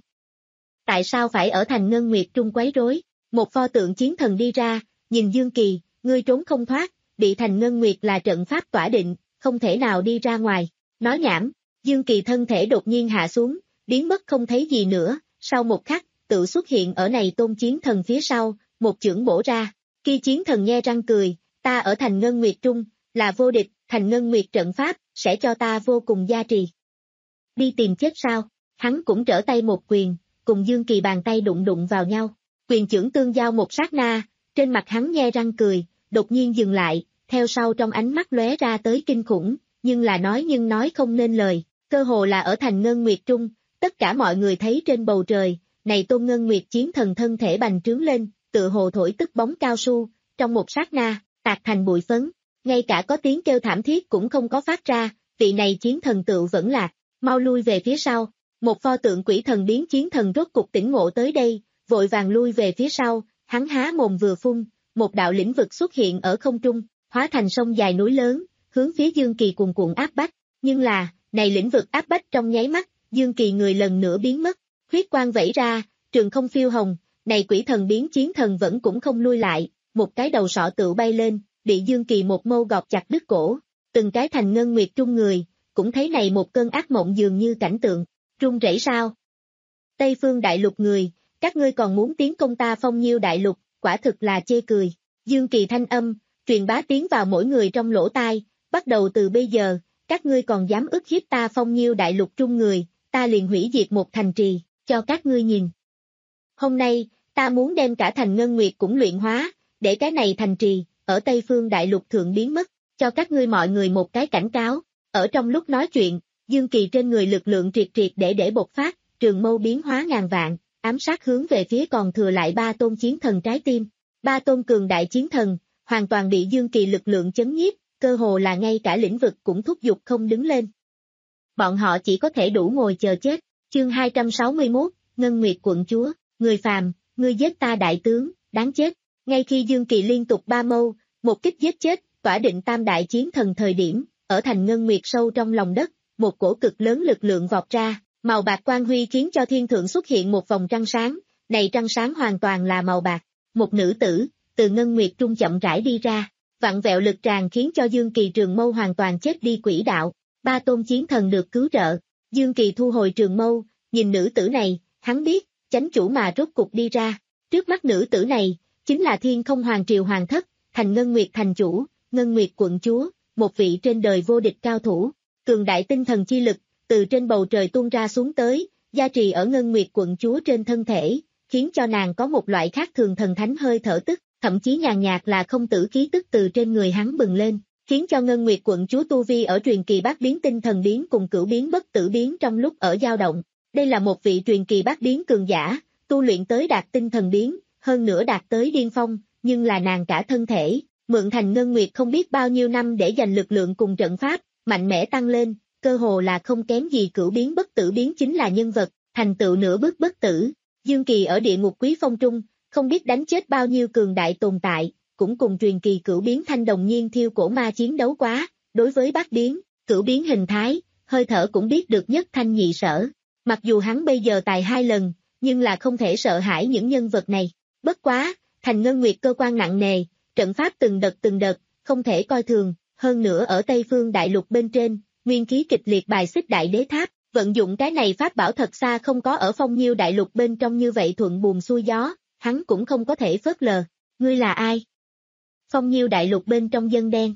Tại sao phải ở thành Ngân Nguyệt trung quấy rối? Một pho tượng chiến thần đi ra, nhìn Dương Kỳ, ngươi trốn không thoát, bị thành Ngân Nguyệt là trận pháp tỏa định, không thể nào đi ra ngoài. Nói nhảm, Dương Kỳ thân thể đột nhiên hạ xuống, biến mất không thấy gì nữa, sau một khắc, tự xuất hiện ở này tôn chiến thần phía sau, một chưởng bổ ra. Khi chiến thần nhe răng cười, ta ở thành Ngân Nguyệt trung, là vô địch, thành Ngân Nguyệt trận pháp, sẽ cho ta vô cùng gia trì. Đi tìm chết sao? Hắn cũng trở tay một quyền, cùng Dương Kỳ bàn tay đụng đụng vào nhau. Quyền chưởng tương giao một sát na, trên mặt hắn nhe răng cười, đột nhiên dừng lại, theo sau trong ánh mắt lóe ra tới kinh khủng, nhưng là nói nhưng nói không nên lời, cơ hồ là ở thành Ngân Nguyệt Trung, tất cả mọi người thấy trên bầu trời, này Tôn Ngân Nguyệt chiến thần thân thể bành trướng lên, tựa hồ thổi tức bóng cao su, trong một sát na, tạc thành bụi phấn, ngay cả có tiếng kêu thảm thiết cũng không có phát ra, vị này chiến thần tựu vẫn lạc, mau lui về phía sau, một pho tượng quỷ thần biến chiến thần rốt cục tỉnh ngộ tới đây, vội vàng lui về phía sau, hắn há mồm vừa phun, một đạo lĩnh vực xuất hiện ở không trung, hóa thành sông dài núi lớn, hướng phía Dương Kỳ cuồn cuộn áp bách, nhưng là, này lĩnh vực áp bách trong nháy mắt, Dương Kỳ người lần nữa biến mất, huyết quang vẩy ra, trường không phiêu hồng, này quỷ thần biến chiến thần vẫn cũng không lui lại, một cái đầu sọ tựu bay lên, bị Dương Kỳ một mâu gọt chặt đứt cổ, từng cái thành Ngân Nguyệt Trung người, cũng thấy này một cơn ác mộng dường như cảnh tượng, run rẩy sao? Tây Phương Đại Lục người, các ngươi còn muốn tiến công ta Phong Nhiêu Đại Lục, quả thực là chê cười, Dương Kỳ thanh âm, truyền bá tiến vào mỗi người trong lỗ tai, bắt đầu từ bây giờ, các ngươi còn dám ức hiếp ta Phong Nhiêu Đại Lục Trung người, ta liền hủy diệt một thành trì, cho các ngươi nhìn. Hôm nay, ta muốn đem cả thành Ngân Nguyệt cũng luyện hóa, để cái này thành trì, ở Tây Phương Đại Lục thượng biến mất, cho các ngươi mọi người một cái cảnh cáo. Ở trong lúc nói chuyện, Dương Kỳ trên người lực lượng triệt triệt để để bộc phát, trường mâu biến hóa ngàn vạn, ám sát hướng về phía còn thừa lại ba tôn chiến thần trái tim. Ba tôn cường đại chiến thần, hoàn toàn bị Dương Kỳ lực lượng chấn nhiếp, cơ hồ là ngay cả lĩnh vực cũng thúc giục không đứng lên. Bọn họ chỉ có thể đủ ngồi chờ chết. Chương hai trăm sáu mươi mốt, Ngân Nguyệt quận chúa, người phàm, ngươi giết ta đại tướng, đáng chết. Ngay khi Dương Kỳ liên tục ba mâu, một kích giết chết, tỏa định tam đại chiến thần thời điểm, ở thành Ngân Nguyệt sâu trong lòng đất, một cổ cực lớn lực lượng vọt ra, màu bạc quang huy khiến cho thiên thượng xuất hiện một vòng trăng sáng, này trăng sáng hoàn toàn là màu bạc. Một nữ tử, từ Ngân Nguyệt Trung chậm rãi đi ra, vặn vẹo lực tràn khiến cho Dương Kỳ trường mâu hoàn toàn chết đi quỹ đạo, ba tôn chiến thần được cứu trợ. Dương Kỳ thu hồi trường mâu, nhìn nữ tử này, hắn biết, chánh chủ mà rốt cục đi ra, trước mắt nữ tử này, chính là Thiên Không Hoàng Triều Hoàng Thất, thành Ngân Nguyệt thành chủ, Ngân Nguyệt quận chúa, một vị trên đời vô địch cao thủ, cường đại tinh thần chi lực, từ trên bầu trời tuôn ra xuống tới, gia trì ở Ngân Nguyệt quận chúa trên thân thể, khiến cho nàng có một loại khác thường thần thánh hơi thở tức, thậm chí nhàn nhạt là không tử khí tức từ trên người hắn bừng lên, khiến cho Ngân Nguyệt quận chúa tu vi ở truyền kỳ bát biến tinh thần biến cùng cửu biến bất tử biến trong lúc ở dao động. Đây là một vị truyền kỳ bát biến cường giả, tu luyện tới đạt tinh thần biến, hơn nữa đạt tới điên phong, nhưng là nàng cả thân thể, mượn thành Ngân Nguyệt không biết bao nhiêu năm để giành lực lượng cùng trận pháp, mạnh mẽ tăng lên, cơ hồ là không kém gì cửu biến bất tử biến chính là nhân vật, thành tựu nửa bước bất tử. Dương Kỳ ở địa ngục quý phong trung, không biết đánh chết bao nhiêu cường đại tồn tại, cũng cùng truyền kỳ cửu biến thanh đồng nhiên thiêu cổ ma chiến đấu quá, đối với bát biến, cửu biến hình thái, hơi thở cũng biết được nhất thanh nhị sở. Mặc dù hắn bây giờ tài hai lần, nhưng là không thể sợ hãi những nhân vật này. Bất quá, thành Ngân Nguyệt cơ quan nặng nề, trận pháp từng đợt từng đợt, không thể coi thường, hơn nữa ở Tây Phương Đại Lục bên trên, nguyên khí kịch liệt bài xích Đại Đế Tháp, vận dụng cái này pháp bảo thật xa không có ở Phong Nhiêu Đại Lục bên trong như vậy thuận buồm xuôi gió, hắn cũng không có thể phớt lờ. Ngươi là ai? Phong Nhiêu Đại Lục bên trong dân đen.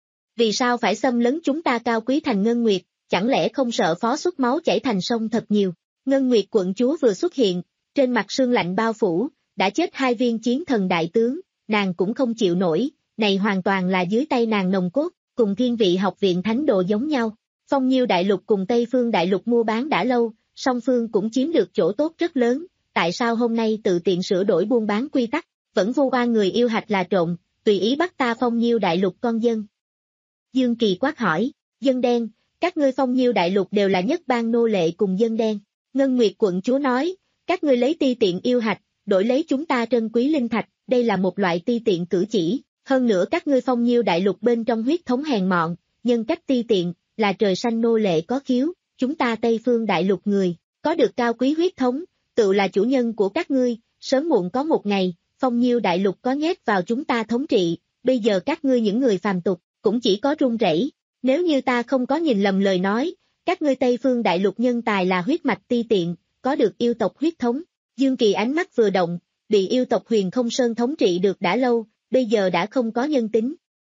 Vì sao phải xâm lấn chúng ta cao quý thành Ngân Nguyệt, chẳng lẽ không sợ phó xuất máu chảy thành sông thật nhiều? Ngân Nguyệt quận chúa vừa xuất hiện, trên mặt sương lạnh bao phủ, đã chết hai viên chiến thần đại tướng, nàng cũng không chịu nổi, này hoàn toàn là dưới tay nàng nồng cốt, cùng Thiên Vị học viện thánh đồ giống nhau. Phong Nhiêu Đại Lục cùng Tây Phương Đại Lục mua bán đã lâu, song phương cũng chiếm được chỗ tốt rất lớn, tại sao hôm nay tự tiện sửa đổi buôn bán quy tắc, vẫn vô oan người yêu hạch là trộn, tùy ý bắt ta Phong Nhiêu Đại Lục con dân? Dương Kỳ quát hỏi, dân đen, các ngươi Phong Nhiêu Đại Lục đều là nhất bang nô lệ cùng dân đen. Ngân Nguyệt quận chúa nói, các ngươi lấy ti tiện yêu hạch, đổi lấy chúng ta trân quý linh thạch, đây là một loại ti tiện cử chỉ, hơn nữa các ngươi Phong Nhiêu Đại Lục bên trong huyết thống hèn mọn, nhân cách ti tiện, là trời xanh nô lệ có khiếu, chúng ta Tây Phương Đại Lục người, có được cao quý huyết thống, tự là chủ nhân của các ngươi, sớm muộn có một ngày, Phong Nhiêu Đại Lục có nhét vào chúng ta thống trị, bây giờ các ngươi những người phàm tục, cũng chỉ có run rẩy. Nếu như ta không có nhìn lầm lời nói, các ngươi Tây Phương Đại Lục nhân tài là huyết mạch ti tiện, có được yêu tộc huyết thống. Dương Kỳ ánh mắt vừa động, bị yêu tộc Huyền Không Sơn thống trị được đã lâu, bây giờ đã không có nhân tính.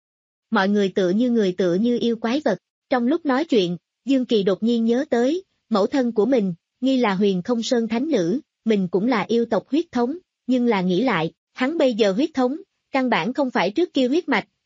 Mọi người tựa như người tựa như yêu quái vật. Trong lúc nói chuyện, Dương Kỳ đột nhiên nhớ tới, mẫu thân của mình, nghi là Huyền Không Sơn thánh nữ, mình cũng là yêu tộc huyết thống, nhưng là nghĩ lại, hắn bây giờ huyết thống, căn bản không phải trước kia huyết mạch,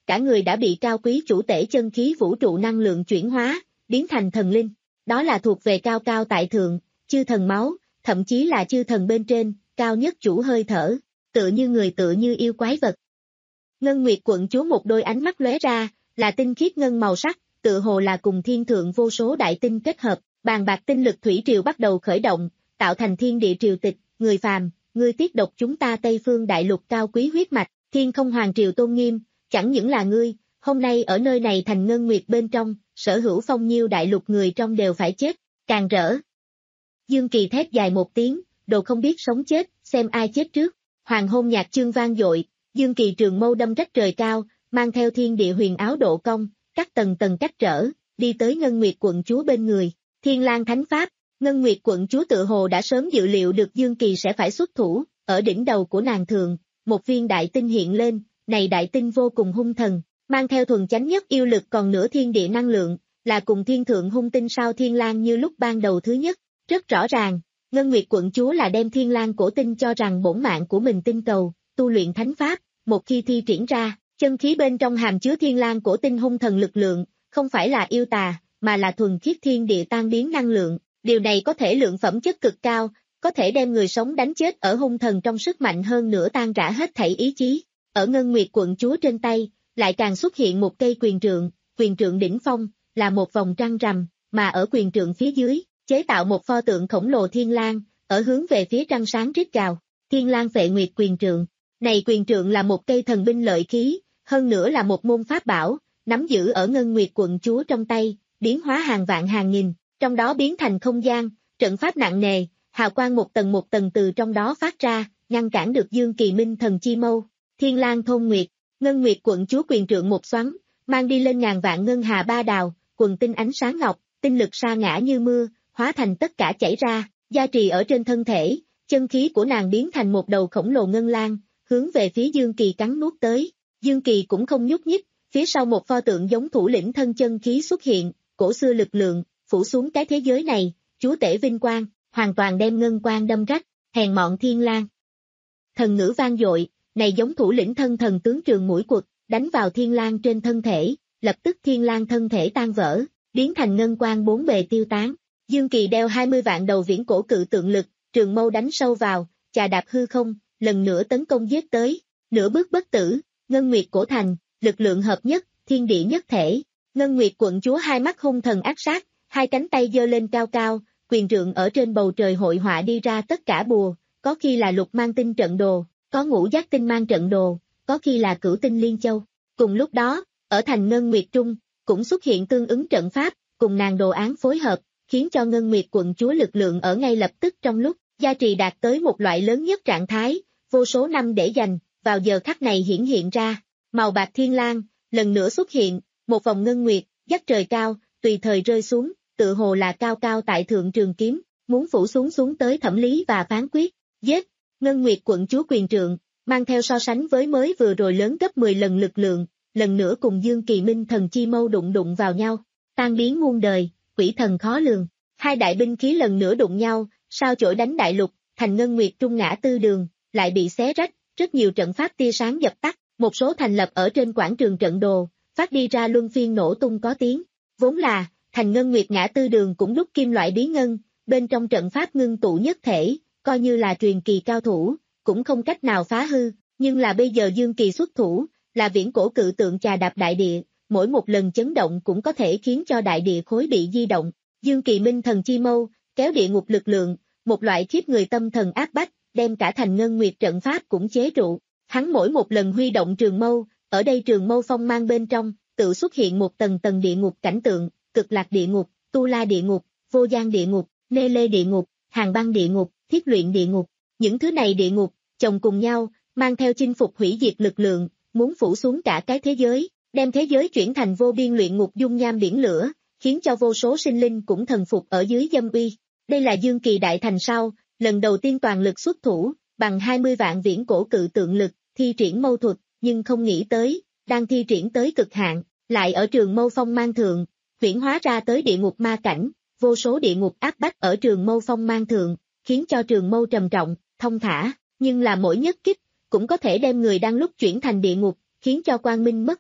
cả người đã bị cao quý chủ tể chân khí vũ trụ năng lượng chuyển hóa, biến thành thần linh. Đó là thuộc về cao cao tại thượng, chư thần máu, thậm chí là chư thần bên trên, cao nhất chủ hơi thở, tựa như người tựa như yêu quái vật. Ngân Nguyệt quận chúa một đôi ánh mắt lóe ra, là tinh khiết ngân màu sắc, tựa hồ là cùng thiên thượng vô số đại tinh kết hợp, bàn bạc tinh lực thủy triều bắt đầu khởi động, tạo thành thiên địa triều tịch, người phàm, ngươi tiết độc chúng ta Tây Phương đại lục cao quý huyết mạch, thiên không hoàng triều tôn nghiêm, chẳng những là ngươi, hôm nay ở nơi này thành Ngân Nguyệt bên trong, sở hữu phong nhiêu đại lục người trong đều phải chết, càng rỡ. Dương Kỳ thét dài một tiếng, đồ không biết sống chết, xem ai chết trước, hoàng hôn nhạc chương vang dội, Dương Kỳ trường mâu đâm rách trời cao, mang theo thiên địa huyền áo độ cong, cắt tầng tầng cách trở, đi tới Ngân Nguyệt quận chúa bên người, Thiên Lang Thánh Pháp, Ngân Nguyệt quận chúa tự hồ đã sớm dự liệu được Dương Kỳ sẽ phải xuất thủ, ở đỉnh đầu của nàng thường, một viên đại tinh hiện lên, này đại tinh vô cùng hung thần, mang theo thuần chánh nhất yêu lực còn nửa thiên địa năng lượng, là cùng thiên thượng hung tinh sao Thiên Lang như lúc ban đầu thứ nhất, rất rõ ràng, Ngân Nguyệt quận chúa là đem Thiên Lang cổ tinh cho rằng bổn mạng của mình tinh cầu, tu luyện thánh pháp, một khi thi triển ra, chân khí bên trong hàm chứa Thiên Lang cổ tinh hung thần lực lượng, không phải là yêu tà, mà là thuần khiết thiên địa tan biến năng lượng, điều này có thể lượng phẩm chất cực cao, có thể đem người sống đánh chết ở hung thần trong sức mạnh hơn nữa tan rã hết thảy ý chí. Ở Ngân Nguyệt quận chúa trên tay, lại càng xuất hiện một cây quyền trượng, quyền trượng đỉnh phong, là một vòng trăng rằm, mà ở quyền trượng phía dưới, chế tạo một pho tượng khổng lồ Thiên Lang, ở hướng về phía trăng sáng rít gào, Thiên Lang Phệ Nguyệt quyền trượng. Này quyền trượng là một cây thần binh lợi khí, hơn nữa là một môn pháp bảo, nắm giữ ở Ngân Nguyệt quận chúa trong tay, biến hóa hàng vạn hàng nghìn, trong đó biến thành không gian, trận pháp nặng nề, hào quang một tầng một tầng từ trong đó phát ra, ngăn cản được Dương Kỳ Minh thần chi mâu. Thiên Lang Thôn Nguyệt, Ngân Nguyệt quận chúa quyền trượng một xoắn, mang đi lên ngàn vạn ngân hà ba đào, quần tinh ánh sáng ngọc, tinh lực sa ngã như mưa, hóa thành tất cả chảy ra, gia trì ở trên thân thể, chân khí của nàng biến thành một đầu khổng lồ ngân lang, hướng về phía Dương Kỳ cắn nuốt tới. Dương Kỳ cũng không nhúc nhích, phía sau một pho tượng giống thủ lĩnh thân chân khí xuất hiện, cổ xưa lực lượng, phủ xuống cái thế giới này, chúa tể vinh quang, hoàn toàn đem ngân quang đâm rách, hèn mọn Thiên Lang. Thần ngữ vang dội, này giống thủ lĩnh thân thần tướng trường mũi quật, đánh vào Thiên Lang trên thân thể, lập tức Thiên Lang thân thể tan vỡ, biến thành ngân quang bốn bề tiêu tán. Dương Kỳ đeo hai mươi vạn đầu viễn cổ cự tượng lực, trường mâu đánh sâu vào, chà đạp hư không, lần nữa tấn công giết tới, nửa bước bất tử, Ngân Nguyệt cổ thành, lực lượng hợp nhất, thiên địa nhất thể. Ngân Nguyệt quận chúa hai mắt hung thần ác sát, hai cánh tay giơ lên cao cao, quyền trượng ở trên bầu trời hội họa đi ra tất cả bùa, có khi là lục mang tinh trận đồ, có ngũ giác tinh mang trận đồ, có khi là cửu tinh liên châu. Cùng lúc đó, ở thành Ngân Nguyệt Trung, cũng xuất hiện tương ứng trận pháp, cùng nàng đồ án phối hợp, khiến cho Ngân Nguyệt quận chúa lực lượng ở ngay lập tức trong lúc, gia trì đạt tới một loại lớn nhất trạng thái, vô số năm để dành, vào giờ khắc này hiển hiện ra, màu bạc Thiên Lang, lần nữa xuất hiện, một vòng ngân nguyệt, dắt trời cao, tùy thời rơi xuống, tự hồ là cao cao tại thượng trường kiếm, muốn phủ xuống xuống tới thẩm lý và phán quyết, giết, Ngân Nguyệt quận chúa quyền trượng, mang theo so sánh với mới vừa rồi lớn gấp mười lần lực lượng, lần nữa cùng Dương Kỳ Minh thần chi mâu đụng đụng vào nhau, tan biến muôn đời, quỷ thần khó lường, hai đại binh khí lần nữa đụng nhau, sao chổi đánh đại lục, thành Ngân Nguyệt Trung ngã tư đường, lại bị xé rách, rất nhiều trận pháp tia sáng dập tắt, một số thành lập ở trên quảng trường trận đồ, phát đi ra luân phiên nổ tung có tiếng, vốn là, thành Ngân Nguyệt ngã tư đường cũng đúc kim loại bí ngân, bên trong trận pháp ngưng tụ nhất thể, coi như là truyền kỳ cao thủ, cũng không cách nào phá hư, nhưng là bây giờ Dương Kỳ xuất thủ, là viễn cổ cự tượng chà đạp đại địa, mỗi một lần chấn động cũng có thể khiến cho đại địa khối bị di động, Dương Kỳ Minh thần chi mâu, kéo địa ngục lực lượng, một loại khiếp người tâm thần áp bách, đem cả thành Ngân Nguyệt trận pháp cũng chế trụ, hắn mỗi một lần huy động trường mâu, ở đây trường mâu phong mang bên trong, tự xuất hiện một tầng tầng địa ngục cảnh tượng, cực lạc địa ngục, tu la địa ngục, vô gian địa ngục, nê lê địa ngục, hàng băng địa ngục, thiết luyện địa ngục, những thứ này địa ngục, chồng cùng nhau, mang theo chinh phục hủy diệt lực lượng, muốn phủ xuống cả cái thế giới, đem thế giới chuyển thành vô biên luyện ngục dung nham biển lửa, khiến cho vô số sinh linh cũng thần phục ở dưới dâm uy. Đây là Dương Kỳ đại thành sau, lần đầu tiên toàn lực xuất thủ, bằng hai mươi vạn viễn cổ cự tượng lực, thi triển mâu thuật, nhưng không nghĩ tới, đang thi triển tới cực hạn, lại ở trường mâu phong mang thượng, huyễn hóa ra tới địa ngục ma cảnh, vô số địa ngục áp bách ở trường mâu phong mang thượng, khiến cho trường mâu trầm trọng, thông thả, nhưng là mỗi nhất kích, cũng có thể đem người đang lúc chuyển thành địa ngục, khiến cho quang minh mất đi,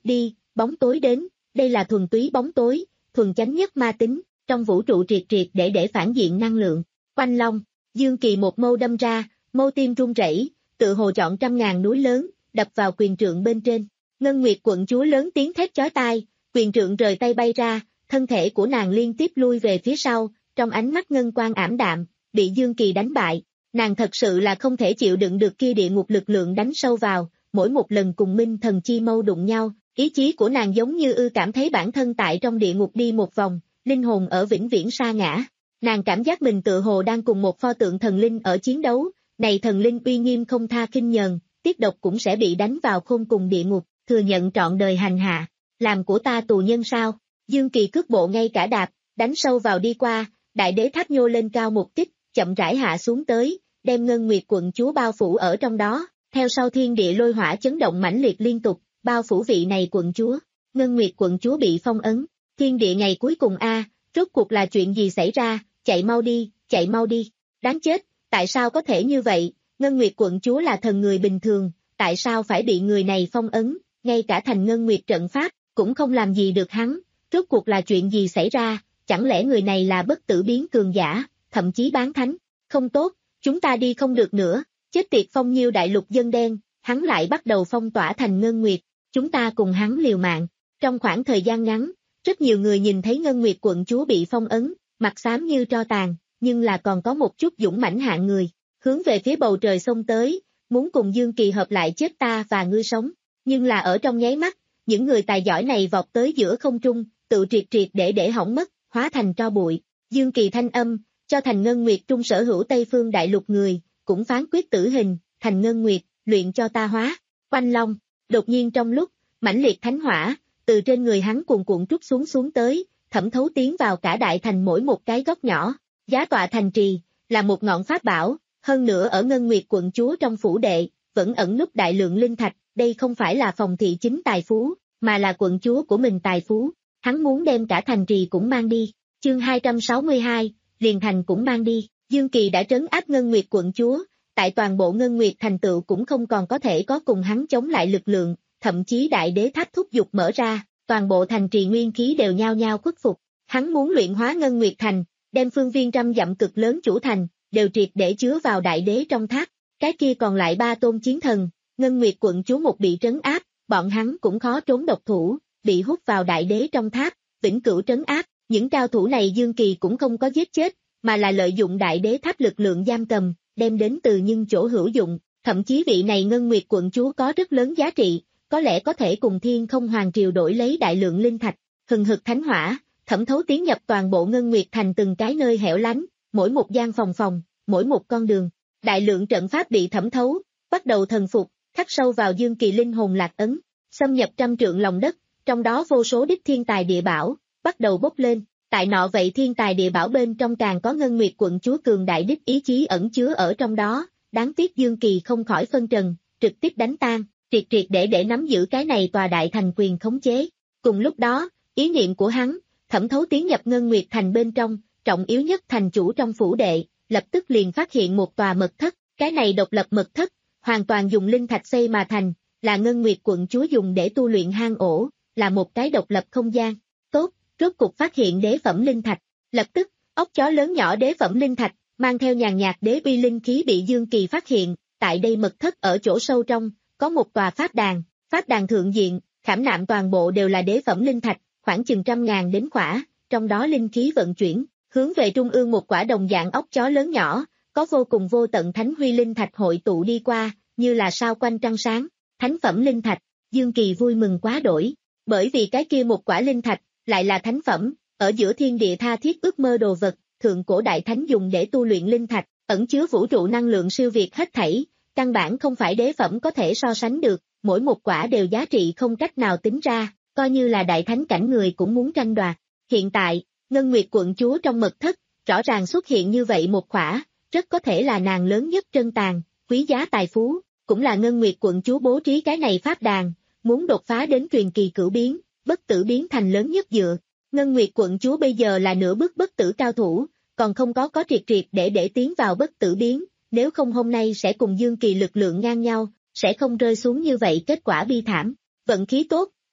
bóng tối đến, đây là thuần túy bóng tối, thuần chánh nhất ma tính, trong vũ trụ triệt triệt để để phản diện năng lượng. Oanh long, Dương Kỳ một mâu đâm ra, mâu tim run rẩy, tự hồ chọn trăm ngàn núi lớn, đập vào quyền trượng bên trên. Ngân Nguyệt quận chúa lớn tiếng thét chói tai, quyền trượng rời tay bay ra, thân thể của nàng liên tiếp lui về phía sau, trong ánh mắt ngân quang ảm đạm, bị Dương Kỳ đánh bại. Nàng thật sự là không thể chịu đựng được kia địa ngục lực lượng đánh sâu vào, mỗi một lần cùng Minh Thần Chi Mâu đụng nhau, ý chí của nàng giống như ư cảm thấy bản thân tại trong địa ngục đi một vòng, linh hồn ở vĩnh viễn sa ngã. Nàng cảm giác mình tự hồ đang cùng một pho tượng thần linh ở chiến đấu, này thần linh uy nghiêm không tha khinh nhờn, tiết độc cũng sẽ bị đánh vào khôn cùng địa ngục, thừa nhận trọn đời hành hạ, làm của ta tù nhân sao? Dương Kỳ cước bộ ngay cả đạp, đánh sâu vào đi qua, đại đế tháp nhô lên cao một tích, chậm rãi hạ xuống tới, đem Ngân Nguyệt quận chúa bao phủ ở trong đó, theo sau thiên địa lôi hỏa chấn động mãnh liệt liên tục, bao phủ vị này quận chúa. Ngân Nguyệt quận chúa bị phong ấn, thiên địa ngày cuối cùng a, rốt cuộc là chuyện gì xảy ra, chạy mau đi, chạy mau đi, đáng chết, tại sao có thể như vậy, Ngân Nguyệt quận chúa là thần người bình thường, tại sao phải bị người này phong ấn, ngay cả thành Ngân Nguyệt trận pháp, cũng không làm gì được hắn, rốt cuộc là chuyện gì xảy ra, chẳng lẽ người này là bất tử biến cường giả, thậm chí bán thánh, không tốt, chúng ta đi không được nữa, chết tiệt Phong Nhiêu đại lục dân đen, hắn lại bắt đầu phong tỏa thành Ngân Nguyệt, chúng ta cùng hắn liều mạng, trong khoảng thời gian ngắn, rất nhiều người nhìn thấy Ngân Nguyệt quận chúa bị phong ấn, mặt xám như tro tàn, nhưng là còn có một chút dũng mãnh hạng người, hướng về phía bầu trời xông tới, muốn cùng Dương Kỳ hợp lại chết ta và ngươi sống, nhưng là ở trong nháy mắt, những người tài giỏi này vọt tới giữa không trung, tự triệt triệt để để hỏng mất, hóa thành tro bụi, Dương Kỳ thanh âm, cho thành Ngân Nguyệt trung sở hữu Tây Phương đại lục người, cũng phán quyết tử hình, thành Ngân Nguyệt, luyện cho ta hóa, Oanh long, đột nhiên trong lúc, mãnh liệt thánh hỏa, từ trên người hắn cuồn cuộn trút xuống xuống tới, thẩm thấu tiến vào cả đại thành mỗi một cái góc nhỏ, giá tọa thành trì, là một ngọn pháp bảo, hơn nữa ở Ngân Nguyệt quận chúa trong phủ đệ, vẫn ẩn núp đại lượng linh thạch, đây không phải là phòng thị chính tài phú, mà là quận chúa của mình tài phú, hắn muốn đem cả thành trì cũng mang đi, chương hai trăm sáu mươi hai, liền thành cũng mang đi, Dương Kỳ đã trấn áp Ngân Nguyệt quận chúa, tại toàn bộ Ngân Nguyệt thành tựu cũng không còn có thể có cùng hắn chống lại lực lượng, thậm chí đại đế tháp thúc dục mở ra, toàn bộ thành trì nguyên khí đều nhao nhao khuất phục, hắn muốn luyện hóa Ngân Nguyệt thành, đem phương viên trăm dặm cực lớn chủ thành, đều triệt để chứa vào đại đế trong tháp, cái kia còn lại ba tôn chiến thần, Ngân Nguyệt quận chúa một bị trấn áp, bọn hắn cũng khó trốn độc thủ, bị hút vào đại đế trong tháp, vĩnh cửu trấn áp, những cao thủ này Dương Kỳ cũng không có giết chết, mà là lợi dụng đại đế tháp lực lượng giam cầm, đem đến từ nhưng chỗ hữu dụng, thậm chí vị này Ngân Nguyệt quận chúa có rất lớn giá trị, có lẽ có thể cùng Thiên Không Hoàng triều đổi lấy đại lượng linh thạch, hừng hực thánh hỏa, thẩm thấu tiến nhập toàn bộ Ngân Nguyệt thành từng cái nơi hẻo lánh, mỗi một gian phòng phòng, mỗi một con đường, đại lượng trận pháp bị thẩm thấu, bắt đầu thần phục, khắc sâu vào Dương Kỳ linh hồn lạc ấn, xâm nhập trăm trượng lòng đất, trong đó vô số đích thiên tài địa bảo, bắt đầu bốc lên, tại nọ vậy thiên tài địa bảo bên trong càng có Ngân Nguyệt quận chúa cường đại đích ý chí ẩn chứa ở trong đó, đáng tiếc Dương Kỳ không khỏi phân trần, trực tiếp đánh tan, triệt triệt để để nắm giữ cái này tòa đại thành quyền khống chế. Cùng lúc đó, ý niệm của hắn, thẩm thấu tiến nhập Ngân Nguyệt thành bên trong, trọng yếu nhất thành chủ trong phủ đệ, lập tức liền phát hiện một tòa mật thất, cái này độc lập mật thất, hoàn toàn dùng linh thạch xây mà thành, là Ngân Nguyệt quận chúa dùng để tu luyện hang ổ, là một cái độc lập không gian. Tốt, rốt cục phát hiện đế phẩm linh thạch, lập tức, ốc chó lớn nhỏ đế phẩm linh thạch, mang theo nhàn nhạt đế uy linh khí bị Dương Kỳ phát hiện, tại đây mật thất ở chỗ sâu trong, có một tòa pháp đàn, pháp đàn thượng diện, khảm nạm toàn bộ đều là đế phẩm linh thạch, khoảng chừng trăm ngàn đến khỏa, trong đó linh khí vận chuyển, hướng về trung ương một quả đồng dạng ốc chó lớn nhỏ, có vô cùng vô tận thánh huy linh thạch hội tụ đi qua, như là sao quanh trăng sáng, thánh phẩm linh thạch, Dương Kỳ vui mừng quá đổi, bởi vì cái kia một quả linh thạch, lại là thánh phẩm, ở giữa thiên địa tha thiết ước mơ đồ vật, thượng cổ đại thánh dùng để tu luyện linh thạch, ẩn chứa vũ trụ năng lượng siêu việt hết thảy, căn bản không phải đế phẩm có thể so sánh được, mỗi một quả đều giá trị không cách nào tính ra, coi như là đại thánh cảnh người cũng muốn tranh đoạt. Hiện tại, Ngân Nguyệt quận chúa trong mật thất, rõ ràng xuất hiện như vậy một quả, rất có thể là nàng lớn nhất trân tàng, quý giá tài phú, cũng là Ngân Nguyệt quận chúa bố trí cái này pháp đàn, muốn đột phá đến truyền kỳ cửu biến, bất tử biến thành lớn nhất dựa. Ngân Nguyệt quận chúa bây giờ là nửa bước bất tử cao thủ, còn không có có triệt triệt để để tiến vào bất tử biến, nếu không hôm nay sẽ cùng Dương Kỳ lực lượng ngang nhau, sẽ không rơi xuống như vậy kết quả bi thảm. Vận khí tốt,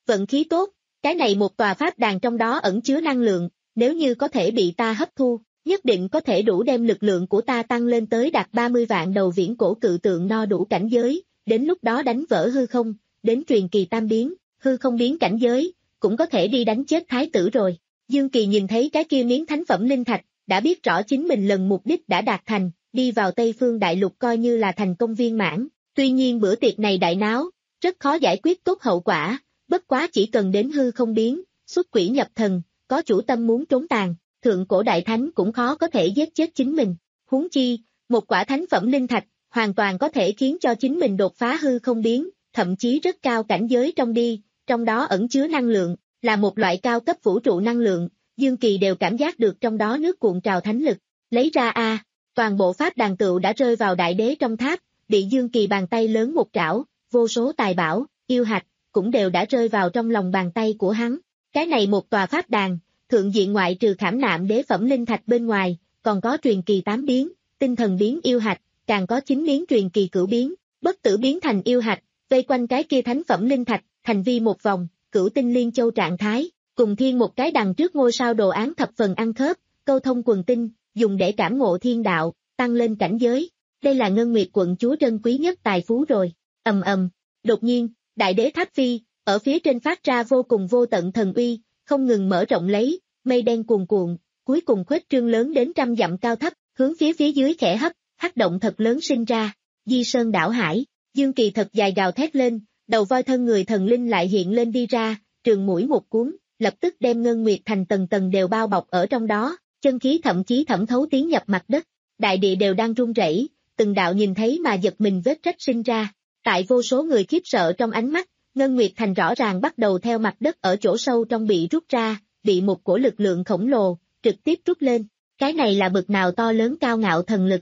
vận khí tốt, cái này một tòa pháp đàn trong đó ẩn chứa năng lượng, nếu như có thể bị ta hấp thu, nhất định có thể đủ đem lực lượng của ta tăng lên tới đạt ba mươi vạn đầu viễn cổ cự tượng no đủ cảnh giới, đến lúc đó đánh vỡ hư không, đến truyền kỳ tam biến, hư không biến cảnh giới, cũng có thể đi đánh chết thái tử rồi. Dương Kỳ nhìn thấy cái kia miếng thánh phẩm linh thạch, đã biết rõ chính mình lần mục đích đã đạt thành, đi vào Tây Phương Đại Lục coi như là thành công viên mãn. Tuy nhiên bữa tiệc này đại náo, rất khó giải quyết tốt hậu quả, bất quá chỉ cần đến hư không biến, xuất quỷ nhập thần, có chủ tâm muốn trốn tàn, thượng cổ đại thánh cũng khó có thể giết chết chính mình. Huống chi, một quả thánh phẩm linh thạch, hoàn toàn có thể khiến cho chính mình đột phá hư không biến, thậm chí rất cao cảnh giới trong đi, trong đó ẩn chứa năng lượng, là một loại cao cấp vũ trụ năng lượng, Dương Kỳ đều cảm giác được trong đó nước cuộn trào thánh lực. Lấy ra a, toàn bộ pháp đàn tựu đã rơi vào đại đế trong tháp, bị Dương Kỳ bàn tay lớn một trảo, vô số tài bảo, yêu hạch, cũng đều đã rơi vào trong lòng bàn tay của hắn. Cái này một tòa pháp đàn, thượng diện ngoại trừ khảm nạm đế phẩm linh thạch bên ngoài, còn có truyền kỳ tám biến, tinh thần biến yêu hạch, càng có chín miếng truyền kỳ cửu biến, bất tử biến thành yêu hạch, vây quanh cái kia thánh phẩm linh thạch, thành vi một vòng, cửu tinh liên châu trạng thái, cùng thiên một cái đằng trước ngôi sao đồ án thập phần ăn khớp, câu thông quần tinh, dùng để cảm ngộ thiên đạo, tăng lên cảnh giới. Đây là Ngân Nguyệt quận chúa trân quý nhất tài phú rồi. Ầm ầm, đột nhiên, đại đế tháp phi, ở phía trên phát ra vô cùng vô tận thần uy, không ngừng mở rộng lấy, mây đen cuồn cuộn, cuối cùng khuếch trương lớn đến trăm dặm cao thấp, hướng phía phía dưới khẽ hấp, hắc động thật lớn sinh ra. Di Sơn đảo hải, Dương Kỳ thật dài gào thét lên, đầu voi thân người thần linh lại hiện lên đi ra, trường mũi một cuốn, lập tức đem Ngân Nguyệt thành tầng tầng đều bao bọc ở trong đó, chân khí thậm chí thẩm thấu tiến nhập mặt đất, đại địa đều đang rung rẩy, từng đạo nhìn thấy mà giật mình vết rách sinh ra. Tại vô số người khiếp sợ trong ánh mắt, Ngân Nguyệt thành rõ ràng bắt đầu theo mặt đất ở chỗ sâu trong bị rút ra, bị một cổ lực lượng khổng lồ trực tiếp rút lên. Cái này là bực nào to lớn cao ngạo thần lực.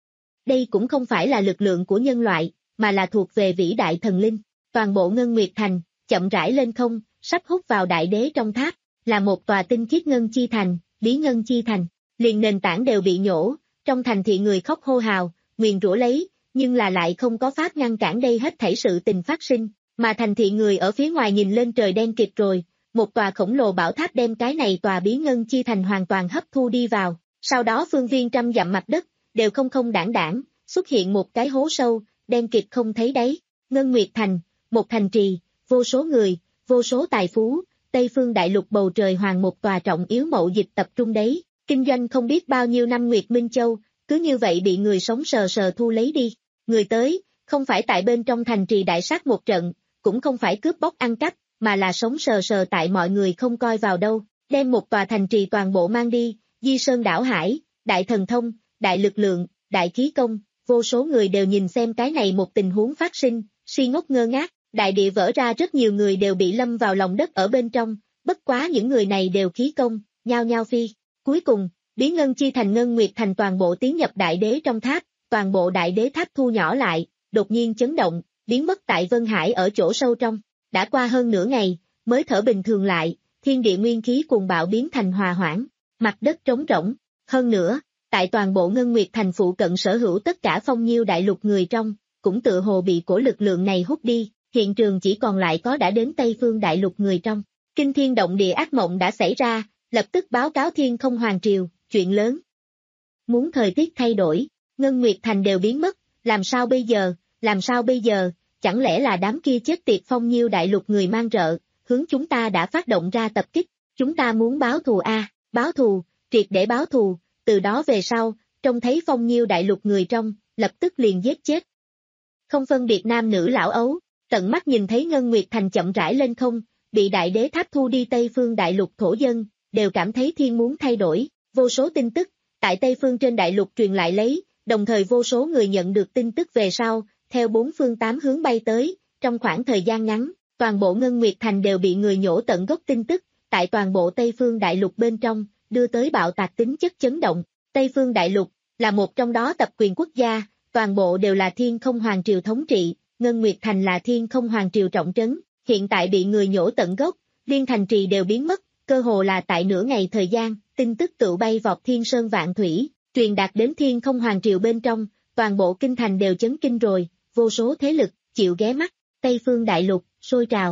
Đây cũng không phải là lực lượng của nhân loại, mà là thuộc về vĩ đại thần linh. Toàn bộ Ngân Nguyệt thành, chậm rãi lên không, sắp hút vào đại đế trong tháp, là một tòa tinh khiết ngân chi thành, Lý Ngân chi thành, liền nền tảng đều bị nhổ, trong thành thị người khóc hô hào, nguyền rủa lấy, nhưng là lại không có pháp ngăn cản đây hết thảy sự tình phát sinh, mà thành thị người ở phía ngoài nhìn lên trời đen kịt rồi, một tòa khổng lồ bảo tháp đem cái này tòa Bí Ngân chi thành hoàn toàn hấp thu đi vào, sau đó phương viên trăm dặm mặt đất, đều không không đảng đảng, xuất hiện một cái hố sâu, đen kịt không thấy đáy. Ngân Nguyệt thành, một thành trì, vô số người, vô số tài phú, Tây Phương Đại Lục bầu trời hoàng một tòa trọng yếu mậu dịch tập trung đấy, kinh doanh không biết bao nhiêu năm Nguyệt Minh Châu, cứ như vậy bị người sống sờ sờ thu lấy đi. Người tới, không phải tại bên trong thành trì đại sát một trận, cũng không phải cướp bóc ăn cắp, mà là sống sờ sờ tại mọi người không coi vào đâu, đem một tòa thành trì toàn bộ mang đi. Di Sơn đảo hải, đại thần thông, đại lực lượng, đại khí công, vô số người đều nhìn xem cái này một tình huống phát sinh, si ngốc ngơ ngác, đại địa vỡ ra, rất nhiều người đều bị lâm vào lòng đất ở bên trong, bất quá những người này đều khí công, nhao nhao phi. Cuối cùng, Bí Ngân chi thành Ngân Nguyệt thành toàn bộ tiến nhập đại đế trong tháp, toàn bộ đại đế tháp thu nhỏ lại, đột nhiên chấn động, biến mất tại Vân Hải ở chỗ sâu trong. Đã qua hơn nửa ngày, mới thở bình thường lại, thiên địa nguyên khí cuồng bạo biến thành hòa hoãn, mặt đất trống rỗng. Hơn nữa, tại toàn bộ Ngân Nguyệt thành phụ cận sở hữu tất cả phong nhiêu đại lục người trong, cũng tự hồ bị cổ lực lượng này hút đi, hiện trường chỉ còn lại có đã đến Tây Phương đại lục người trong. Kinh thiên động địa ác mộng đã xảy ra, lập tức báo cáo thiên không hoàng triều, chuyện lớn. Muốn thời tiết thay đổi, Ngân Nguyệt thành đều biến mất, làm sao bây giờ, làm sao bây giờ, chẳng lẽ là đám kia chết tiệt phong nhiêu đại lục người mang rợ, hướng chúng ta đã phát động ra tập kích, chúng ta muốn báo thù a, à, báo thù, triệt để báo thù, từ đó về sau, trông thấy phong nhiêu đại lục người trong, lập tức liền giết chết. Không phân biệt nam nữ lão ấu, tận mắt nhìn thấy Ngân Nguyệt thành chậm rãi lên không, bị đại đế tháp thu đi Tây Phương đại lục thổ dân, đều cảm thấy thiên muốn thay đổi, vô số tin tức, tại Tây Phương trên đại lục truyền lại lấy, đồng thời vô số người nhận được tin tức về sau, theo bốn phương tám hướng bay tới, trong khoảng thời gian ngắn, toàn bộ Ngân Nguyệt thành đều bị người nhổ tận gốc tin tức, tại toàn bộ Tây Phương đại lục bên trong, đưa tới bạo tạc tính chất chấn động. Tây Phương đại lục, là một trong đó tập quyền quốc gia, toàn bộ đều là thiên không hoàng triều thống trị, Ngân Nguyệt thành là thiên không hoàng triều trọng trấn, hiện tại bị người nhổ tận gốc, liên thành trì đều biến mất, cơ hồ là tại nửa ngày thời gian, tin tức tự bay vọt thiên sơn vạn thủy, truyền đạt đến thiên không hoàng triều bên trong, toàn bộ kinh thành đều chấn kinh rồi, vô số thế lực, chịu ghé mắt, Tây Phương đại lục, sôi trào.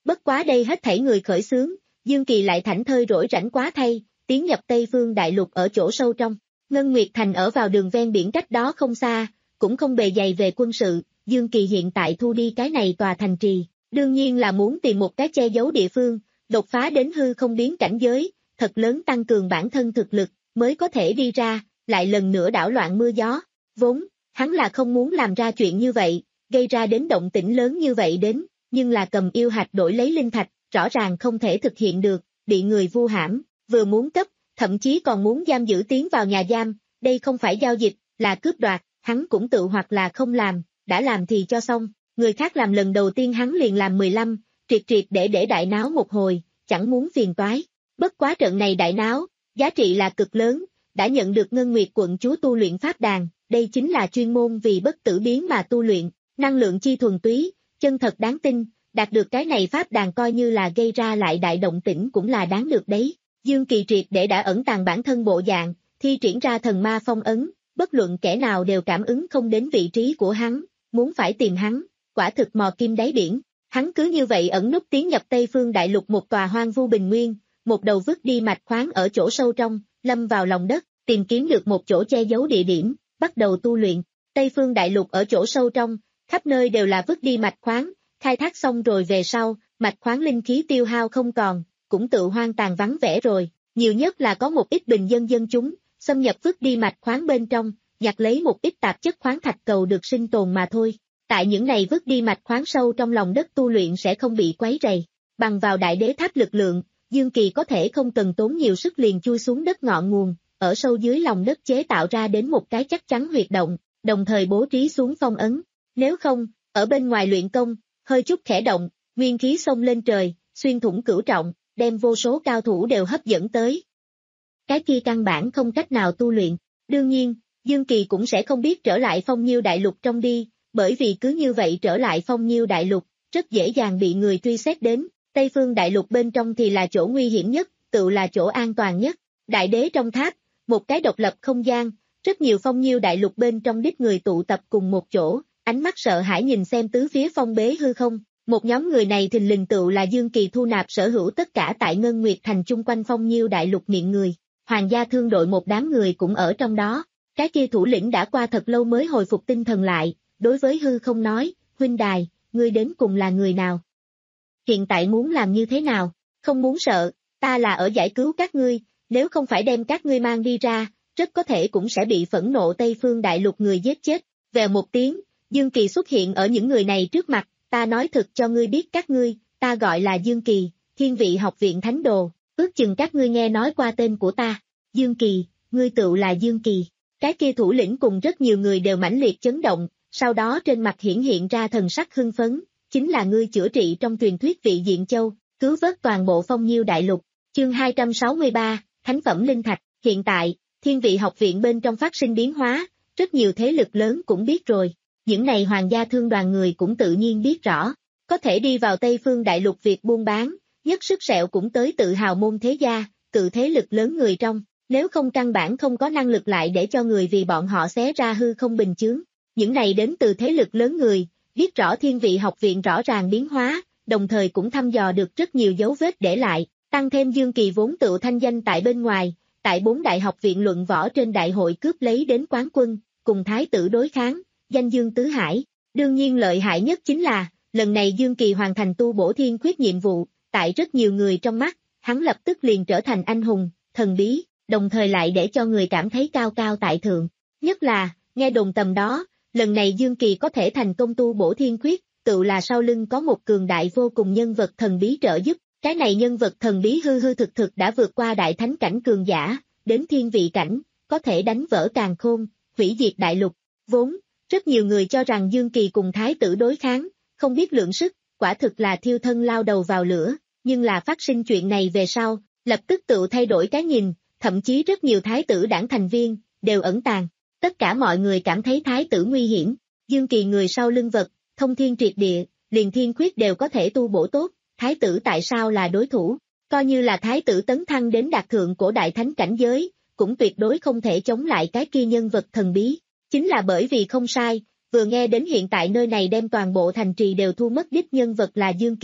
Bất quá đây hết thảy người khởi xướng, Dương Kỳ lại thảnh thơi rỗi rảnh quá thay, tiến nhập Tây Phương Đại Lục ở chỗ sâu trong. Ngân Nguyệt Thành ở vào đường ven biển cách đó không xa, cũng không bề dày về quân sự, Dương Kỳ hiện tại thu đi cái này tòa thành trì, đương nhiên là muốn tìm một cái che giấu địa phương, đột phá đến hư không biến cảnh giới, thật lớn tăng cường bản thân thực lực, mới có thể đi ra, lại lần nữa đảo loạn mưa gió. Vốn, hắn là không muốn làm ra chuyện như vậy, gây ra đến động tĩnh lớn như vậy đến, nhưng là cầm yêu hạch đổi lấy linh thạch, rõ ràng không thể thực hiện được, bị người vu hãm, vừa muốn cấp, thậm chí còn muốn giam giữ tiến vào nhà giam, đây không phải giao dịch, là cướp đoạt, hắn cũng tự hoặc là không làm, đã làm thì cho xong, người khác làm lần đầu tiên hắn liền làm mười lăm, triệt triệt để để đại náo một hồi, chẳng muốn phiền toái. Bất quá trận này đại náo, giá trị là cực lớn, đã nhận được Ngân Nguyệt quận chúa tu luyện pháp đàn, đây chính là chuyên môn vì bất tử biến mà tu luyện, năng lượng chi thuần túy, chân thật đáng tin, đạt được cái này pháp đàn coi như là gây ra lại đại động tĩnh cũng là đáng được đấy. Dương Kỳ triệt để đã ẩn tàng bản thân bộ dạng, thi triển ra thần ma phong ấn, bất luận kẻ nào đều cảm ứng không đến vị trí của hắn, muốn phải tìm hắn, quả thực mò kim đáy biển. Hắn cứ như vậy ẩn núp tiến nhập Tây Phương Đại Lục một tòa hoang vu bình nguyên, một đầu vứt đi mạch khoáng ở chỗ sâu trong, lâm vào lòng đất, tìm kiếm được một chỗ che giấu địa điểm, bắt đầu tu luyện. Tây Phương Đại Lục ở chỗ sâu trong, khắp nơi đều là vứt đi mạch khoáng, khai thác xong rồi về sau, mạch khoáng linh khí tiêu hao không còn, cũng tự hoang tàn vắng vẻ rồi, nhiều nhất là có một ít bình dân dân chúng, xâm nhập vứt đi mạch khoáng bên trong, nhặt lấy một ít tạp chất khoáng thạch cầu được sinh tồn mà thôi. Tại những này vứt đi mạch khoáng sâu trong lòng đất tu luyện sẽ không bị quấy rầy, bằng vào đại đế tháp lực lượng, Dương Kỳ có thể không cần tốn nhiều sức liền chui xuống đất ngọn nguồn, ở sâu dưới lòng đất chế tạo ra đến một cái chắc chắn huyệt động, đồng thời bố trí xuống phong ấn. Nếu không, ở bên ngoài luyện công, hơi chút khẽ động, nguyên khí xông lên trời, xuyên thủng cửu trọng, đem vô số cao thủ đều hấp dẫn tới. Cái kia căn bản không cách nào tu luyện. Đương nhiên, Dương Kỳ cũng sẽ không biết trở lại Phong Nhiêu Đại Lục trong đi, bởi vì cứ như vậy trở lại Phong Nhiêu Đại Lục, rất dễ dàng bị người truy xét đến. Tây Phương Đại Lục bên trong thì là chỗ nguy hiểm nhất, tự là chỗ an toàn nhất. Đại đế trong tháp, một cái độc lập không gian, rất nhiều Phong Nhiêu Đại Lục bên trong đích người tụ tập cùng một chỗ, ánh mắt sợ hãi nhìn xem tứ phía phong bế hư không. Một nhóm người này thình lình tựu là Dương Kỳ thu nạp sở hữu tất cả tại Ngân Nguyệt Thành chung quanh Phong Nhiêu Đại Lục miệng người. Hoàng gia thương đội một đám người cũng ở trong đó. Cái kia thủ lĩnh đã qua thật lâu mới hồi phục tinh thần lại, đối với hư không nói, huynh đài, ngươi đến cùng là người nào? Hiện tại muốn làm như thế nào? Không muốn sợ, ta là ở giải cứu các ngươi, nếu không phải đem các ngươi mang đi ra, rất có thể cũng sẽ bị phẫn nộ Tây Phương Đại Lục người giết chết. Vèo một tiếng, Dương Kỳ xuất hiện ở những người này trước mặt, ta nói thực cho ngươi biết các ngươi, ta gọi là Dương Kỳ, Thiên Vị Học viện Thánh Đồ, ước chừng các ngươi nghe nói qua tên của ta. Dương Kỳ, ngươi tựu là Dương Kỳ. Cái kia thủ lĩnh cùng rất nhiều người đều mãnh liệt chấn động, sau đó trên mặt hiển hiện ra thần sắc hưng phấn, chính là ngươi chữa trị trong truyền thuyết vị diện châu, cứu vớt toàn bộ Phong Nhiêu Đại Lục. Chương hai trăm sáu mươi ba, Thánh phẩm linh thạch. Hiện tại, Thiên Vị Học viện bên trong phát sinh biến hóa, rất nhiều thế lực lớn cũng biết rồi. Những này hoàng gia thương đoàn người cũng tự nhiên biết rõ, có thể đi vào Tây Phương Đại Lục việc buôn bán, nhất sức sẹo cũng tới tự hào môn thế gia, cự thế lực lớn người trong, nếu không căn bản không có năng lực lại để cho người vì bọn họ xé ra hư không bình chướng. Những này đến từ thế lực lớn người, biết rõ Thiên Vị Học viện rõ ràng biến hóa, đồng thời cũng thăm dò được rất nhiều dấu vết để lại, tăng thêm Dương Kỳ vốn tự thanh danh tại bên ngoài, tại bốn đại học viện luận võ trên đại hội cướp lấy đến quán quân, cùng thái tử đối kháng, danh dương tứ hải. Đương nhiên lợi hại nhất chính là, lần này Dương Kỳ hoàn thành tu bổ thiên khuyết nhiệm vụ, tại rất nhiều người trong mắt, hắn lập tức liền trở thành anh hùng, thần bí, đồng thời lại để cho người cảm thấy cao cao tại thượng. Nhất là, nghe đồn tầm đó, lần này Dương Kỳ có thể thành công tu bổ thiên khuyết, tự là sau lưng có một cường đại vô cùng nhân vật thần bí trợ giúp. Cái này nhân vật thần bí hư hư thực thực đã vượt qua đại thánh cảnh cường giả, đến thiên vị cảnh, có thể đánh vỡ càn khôn, hủy diệt đại lục. Vốn, rất nhiều người cho rằng Dương Kỳ cùng thái tử đối kháng, không biết lượng sức, quả thực là thiêu thân lao đầu vào lửa, nhưng là phát sinh chuyện này về sau, lập tức tự thay đổi cái nhìn, thậm chí rất nhiều thái tử đảng thành viên, đều ẩn tàng. Tất cả mọi người cảm thấy thái tử nguy hiểm, Dương Kỳ người sau lưng vật, thông thiên triệt địa, liền thiên khuyết đều có thể tu bổ tốt, thái tử tại sao là đối thủ, coi như là thái tử tấn thăng đến đạt thượng cổ đại thánh cảnh giới, cũng tuyệt đối không thể chống lại cái kia nhân vật thần bí. Chính là bởi vì không sai, vừa nghe đến hiện tại nơi này đem toàn bộ thành trì đều thu mất đích nhân vật là Dương Kỳ,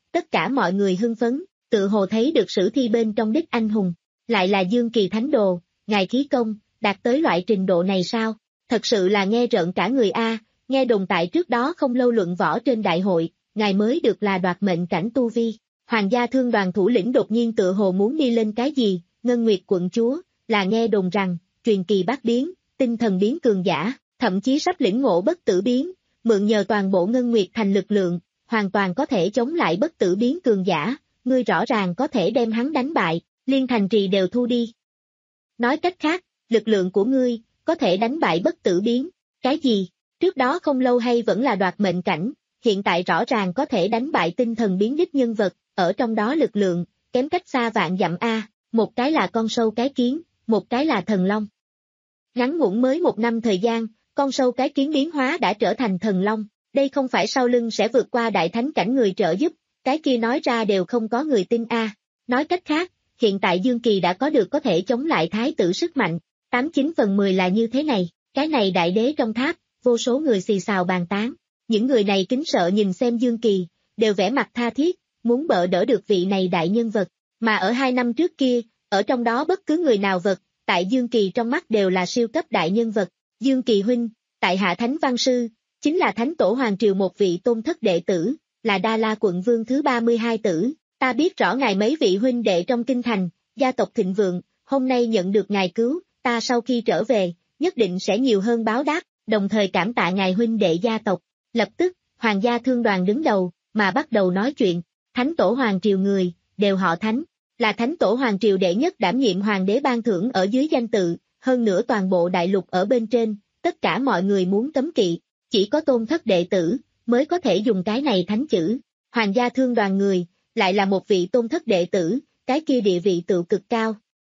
tất cả mọi người hưng phấn, tự hồ thấy được sử thi bên trong đích anh hùng, lại là Dương Kỳ thánh đồ, ngài khí công, đạt tới loại trình độ này sao, thật sự là nghe rợn cả người a. Nghe đồn tại trước đó không lâu luận võ trên đại hội, ngài mới được là đoạt mệnh cảnh tu vi. Hoàng gia thương đoàn thủ lĩnh đột nhiên tự hồ muốn đi lên cái gì, Ngân Nguyệt quận chúa, là nghe đồn rằng, truyền kỳ bát biến, tinh thần biến cường giả, thậm chí sắp lĩnh ngộ bất tử biến, mượn nhờ toàn bộ Ngân Nguyệt thành lực lượng, hoàn toàn có thể chống lại bất tử biến cường giả, ngươi rõ ràng có thể đem hắn đánh bại, liên thành trì đều thu đi. Nói cách khác, lực lượng của ngươi, có thể đánh bại bất tử biến, cái gì? Trước đó không lâu hay vẫn là đoạt mệnh cảnh, hiện tại rõ ràng có thể đánh bại tinh thần biến đích nhân vật, ở trong đó lực lượng, kém cách xa vạn dặm A, một cái là con sâu cái kiến, một cái là thần long. Ngắn ngủn mới một năm thời gian, con sâu cái kiến biến hóa đã trở thành thần long, đây không phải sau lưng sẽ vượt qua đại thánh cảnh người trợ giúp, cái kia nói ra đều không có người tin A. Nói cách khác, hiện tại Dương Kỳ đã có được có thể chống lại thái tử sức mạnh, tám chín phần mười là như thế này, cái này đại đế trong tháp. Vô số người xì xào bàn tán, những người này kính sợ nhìn xem Dương Kỳ, đều vẻ mặt tha thiết, muốn bợ đỡ được vị này đại nhân vật, mà ở hai năm trước kia, ở trong đó bất cứ người nào vật, tại Dương Kỳ trong mắt đều là siêu cấp đại nhân vật, Dương Kỳ huynh, tại hạ Thánh Văn Sư, chính là Thánh Tổ Hoàng Triều một vị tôn thất đệ tử, là Đa La quận vương thứ ba mươi hai tử, ta biết rõ ngài mấy vị huynh đệ trong kinh thành, gia tộc thịnh vượng, hôm nay nhận được ngài cứu, ta sau khi trở về, nhất định sẽ nhiều hơn báo đáp. Đồng thời cảm tạ ngài huynh đệ gia tộc, lập tức, hoàng gia thương đoàn đứng đầu, mà bắt đầu nói chuyện, thánh tổ hoàng triều người, đều họ thánh, là thánh tổ hoàng triều đệ nhất đảm nhiệm hoàng đế ban thưởng ở dưới danh tự, hơn nữa toàn bộ đại lục ở bên trên, tất cả mọi người muốn cấm kỵ, chỉ có tôn thất đệ tử, mới có thể dùng cái này thánh chữ, hoàng gia thương đoàn người, lại là một vị tôn thất đệ tử, cái kia địa vị tự cực cao.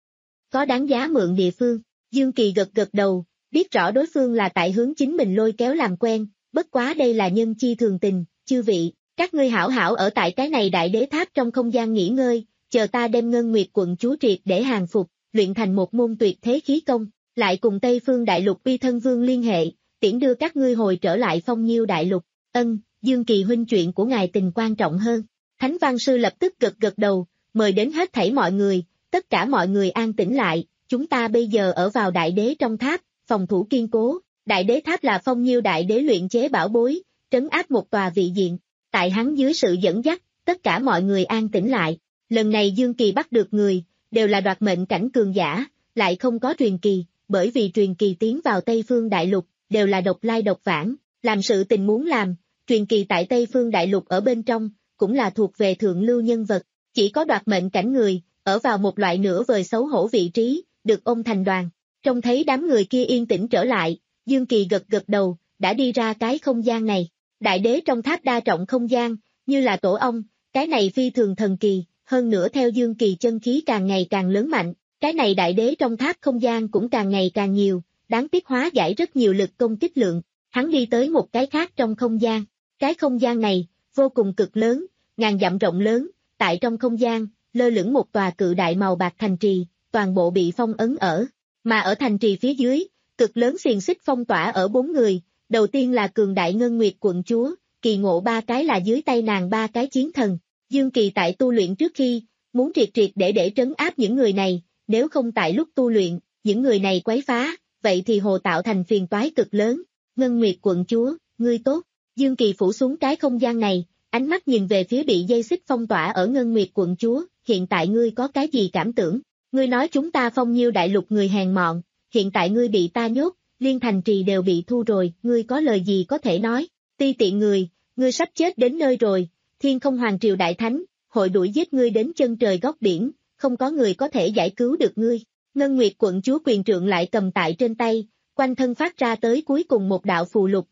Có đáng giá mượn địa phương, Dương Kỳ gật gật đầu. Biết rõ đối phương là tại hướng chính mình lôi kéo làm quen, bất quá đây là nhân chi thường tình, chư vị, các ngươi hảo hảo ở tại cái này đại đế tháp trong không gian nghỉ ngơi, chờ ta đem Ngân Nguyệt quận chúa triệt để hàng phục, luyện thành một môn tuyệt thế khí công, lại cùng Tây Phương Đại Lục Uy Thân Vương liên hệ, tiễn đưa các ngươi hồi trở lại Phong Nhiêu Đại Lục, ân, Dương Kỳ huynh chuyện của ngài tình quan trọng hơn. Thánh Văn Sư lập tức gật gật đầu, mời đến hết thảy mọi người, tất cả mọi người an tĩnh lại, chúng ta bây giờ ở vào đại đế trong tháp. Phòng thủ kiên cố, đại đế tháp là Phong Nhiêu đại đế luyện chế bảo bối, trấn áp một tòa vị diện, tại hắn dưới sự dẫn dắt, tất cả mọi người an tĩnh lại, lần này Dương Kỳ bắt được người, đều là đoạt mệnh cảnh cường giả, lại không có truyền kỳ, bởi vì truyền kỳ tiến vào Tây Phương Đại Lục, đều là độc lai độc vãng, làm sự tình muốn làm, truyền kỳ tại Tây Phương Đại Lục ở bên trong, cũng là thuộc về thượng lưu nhân vật, chỉ có đoạt mệnh cảnh người, ở vào một loại nửa vời xấu hổ vị trí, được ôm thành đoàn. Trông thấy đám người kia yên tĩnh trở lại, Dương Kỳ gật gật đầu, đã đi ra cái không gian này. Đại đế trong tháp đa trọng không gian, như là tổ ong, cái này phi thường thần kỳ, hơn nữa theo Dương Kỳ chân khí càng ngày càng lớn mạnh, cái này đại đế trong tháp không gian cũng càng ngày càng nhiều, đáng tiếc hóa giải rất nhiều lực công kích lượng. Hắn đi tới một cái khác trong không gian. Cái không gian này, vô cùng cực lớn, ngàn dặm rộng lớn, tại trong không gian, lơ lửng một tòa cự đại màu bạc thành trì, toàn bộ bị phong ấn ở. Mà ở thành trì phía dưới, cực lớn xiềng xích phong tỏa ở bốn người, đầu tiên là cường đại Ngân Nguyệt quận chúa, kỳ ngộ ba cái là dưới tay nàng ba cái chiến thần. Dương Kỳ tại tu luyện trước khi, muốn triệt triệt để để trấn áp những người này, nếu không tại lúc tu luyện, những người này quấy phá, vậy thì hồ tạo thành phiền toái cực lớn. Ngân Nguyệt quận chúa, ngươi tốt. Dương Kỳ phủ xuống cái không gian này, ánh mắt nhìn về phía bị dây xích phong tỏa ở Ngân Nguyệt quận chúa, hiện tại ngươi có cái gì cảm tưởng? Ngươi nói chúng ta Phong Nhiêu Đại Lục người hèn mọn, hiện tại ngươi bị ta nhốt, liên thành trì đều bị thu rồi, ngươi có lời gì có thể nói? Ti tiện người, ngươi sắp chết đến nơi rồi, Thiên Không Hoàng Triều Đại Thánh, hội đuổi giết ngươi đến chân trời góc biển, không có người có thể giải cứu được ngươi. Ngân Nguyệt quận chúa quyền trượng lại cầm tại trên tay, quanh thân phát ra tới cuối cùng một đạo phù lục.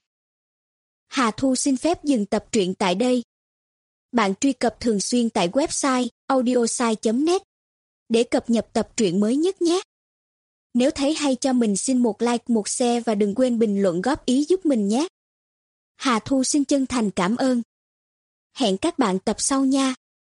Hà Thu xin phép dừng tập truyện tại đây. Bạn truy cập thường xuyên tại website audiosai chấm net để cập nhật tập truyện mới nhất nhé. Nếu thấy hay cho mình xin một like, một share và đừng quên bình luận góp ý giúp mình nhé. Hà Thu xin chân thành cảm ơn. Hẹn các bạn tập sau nha.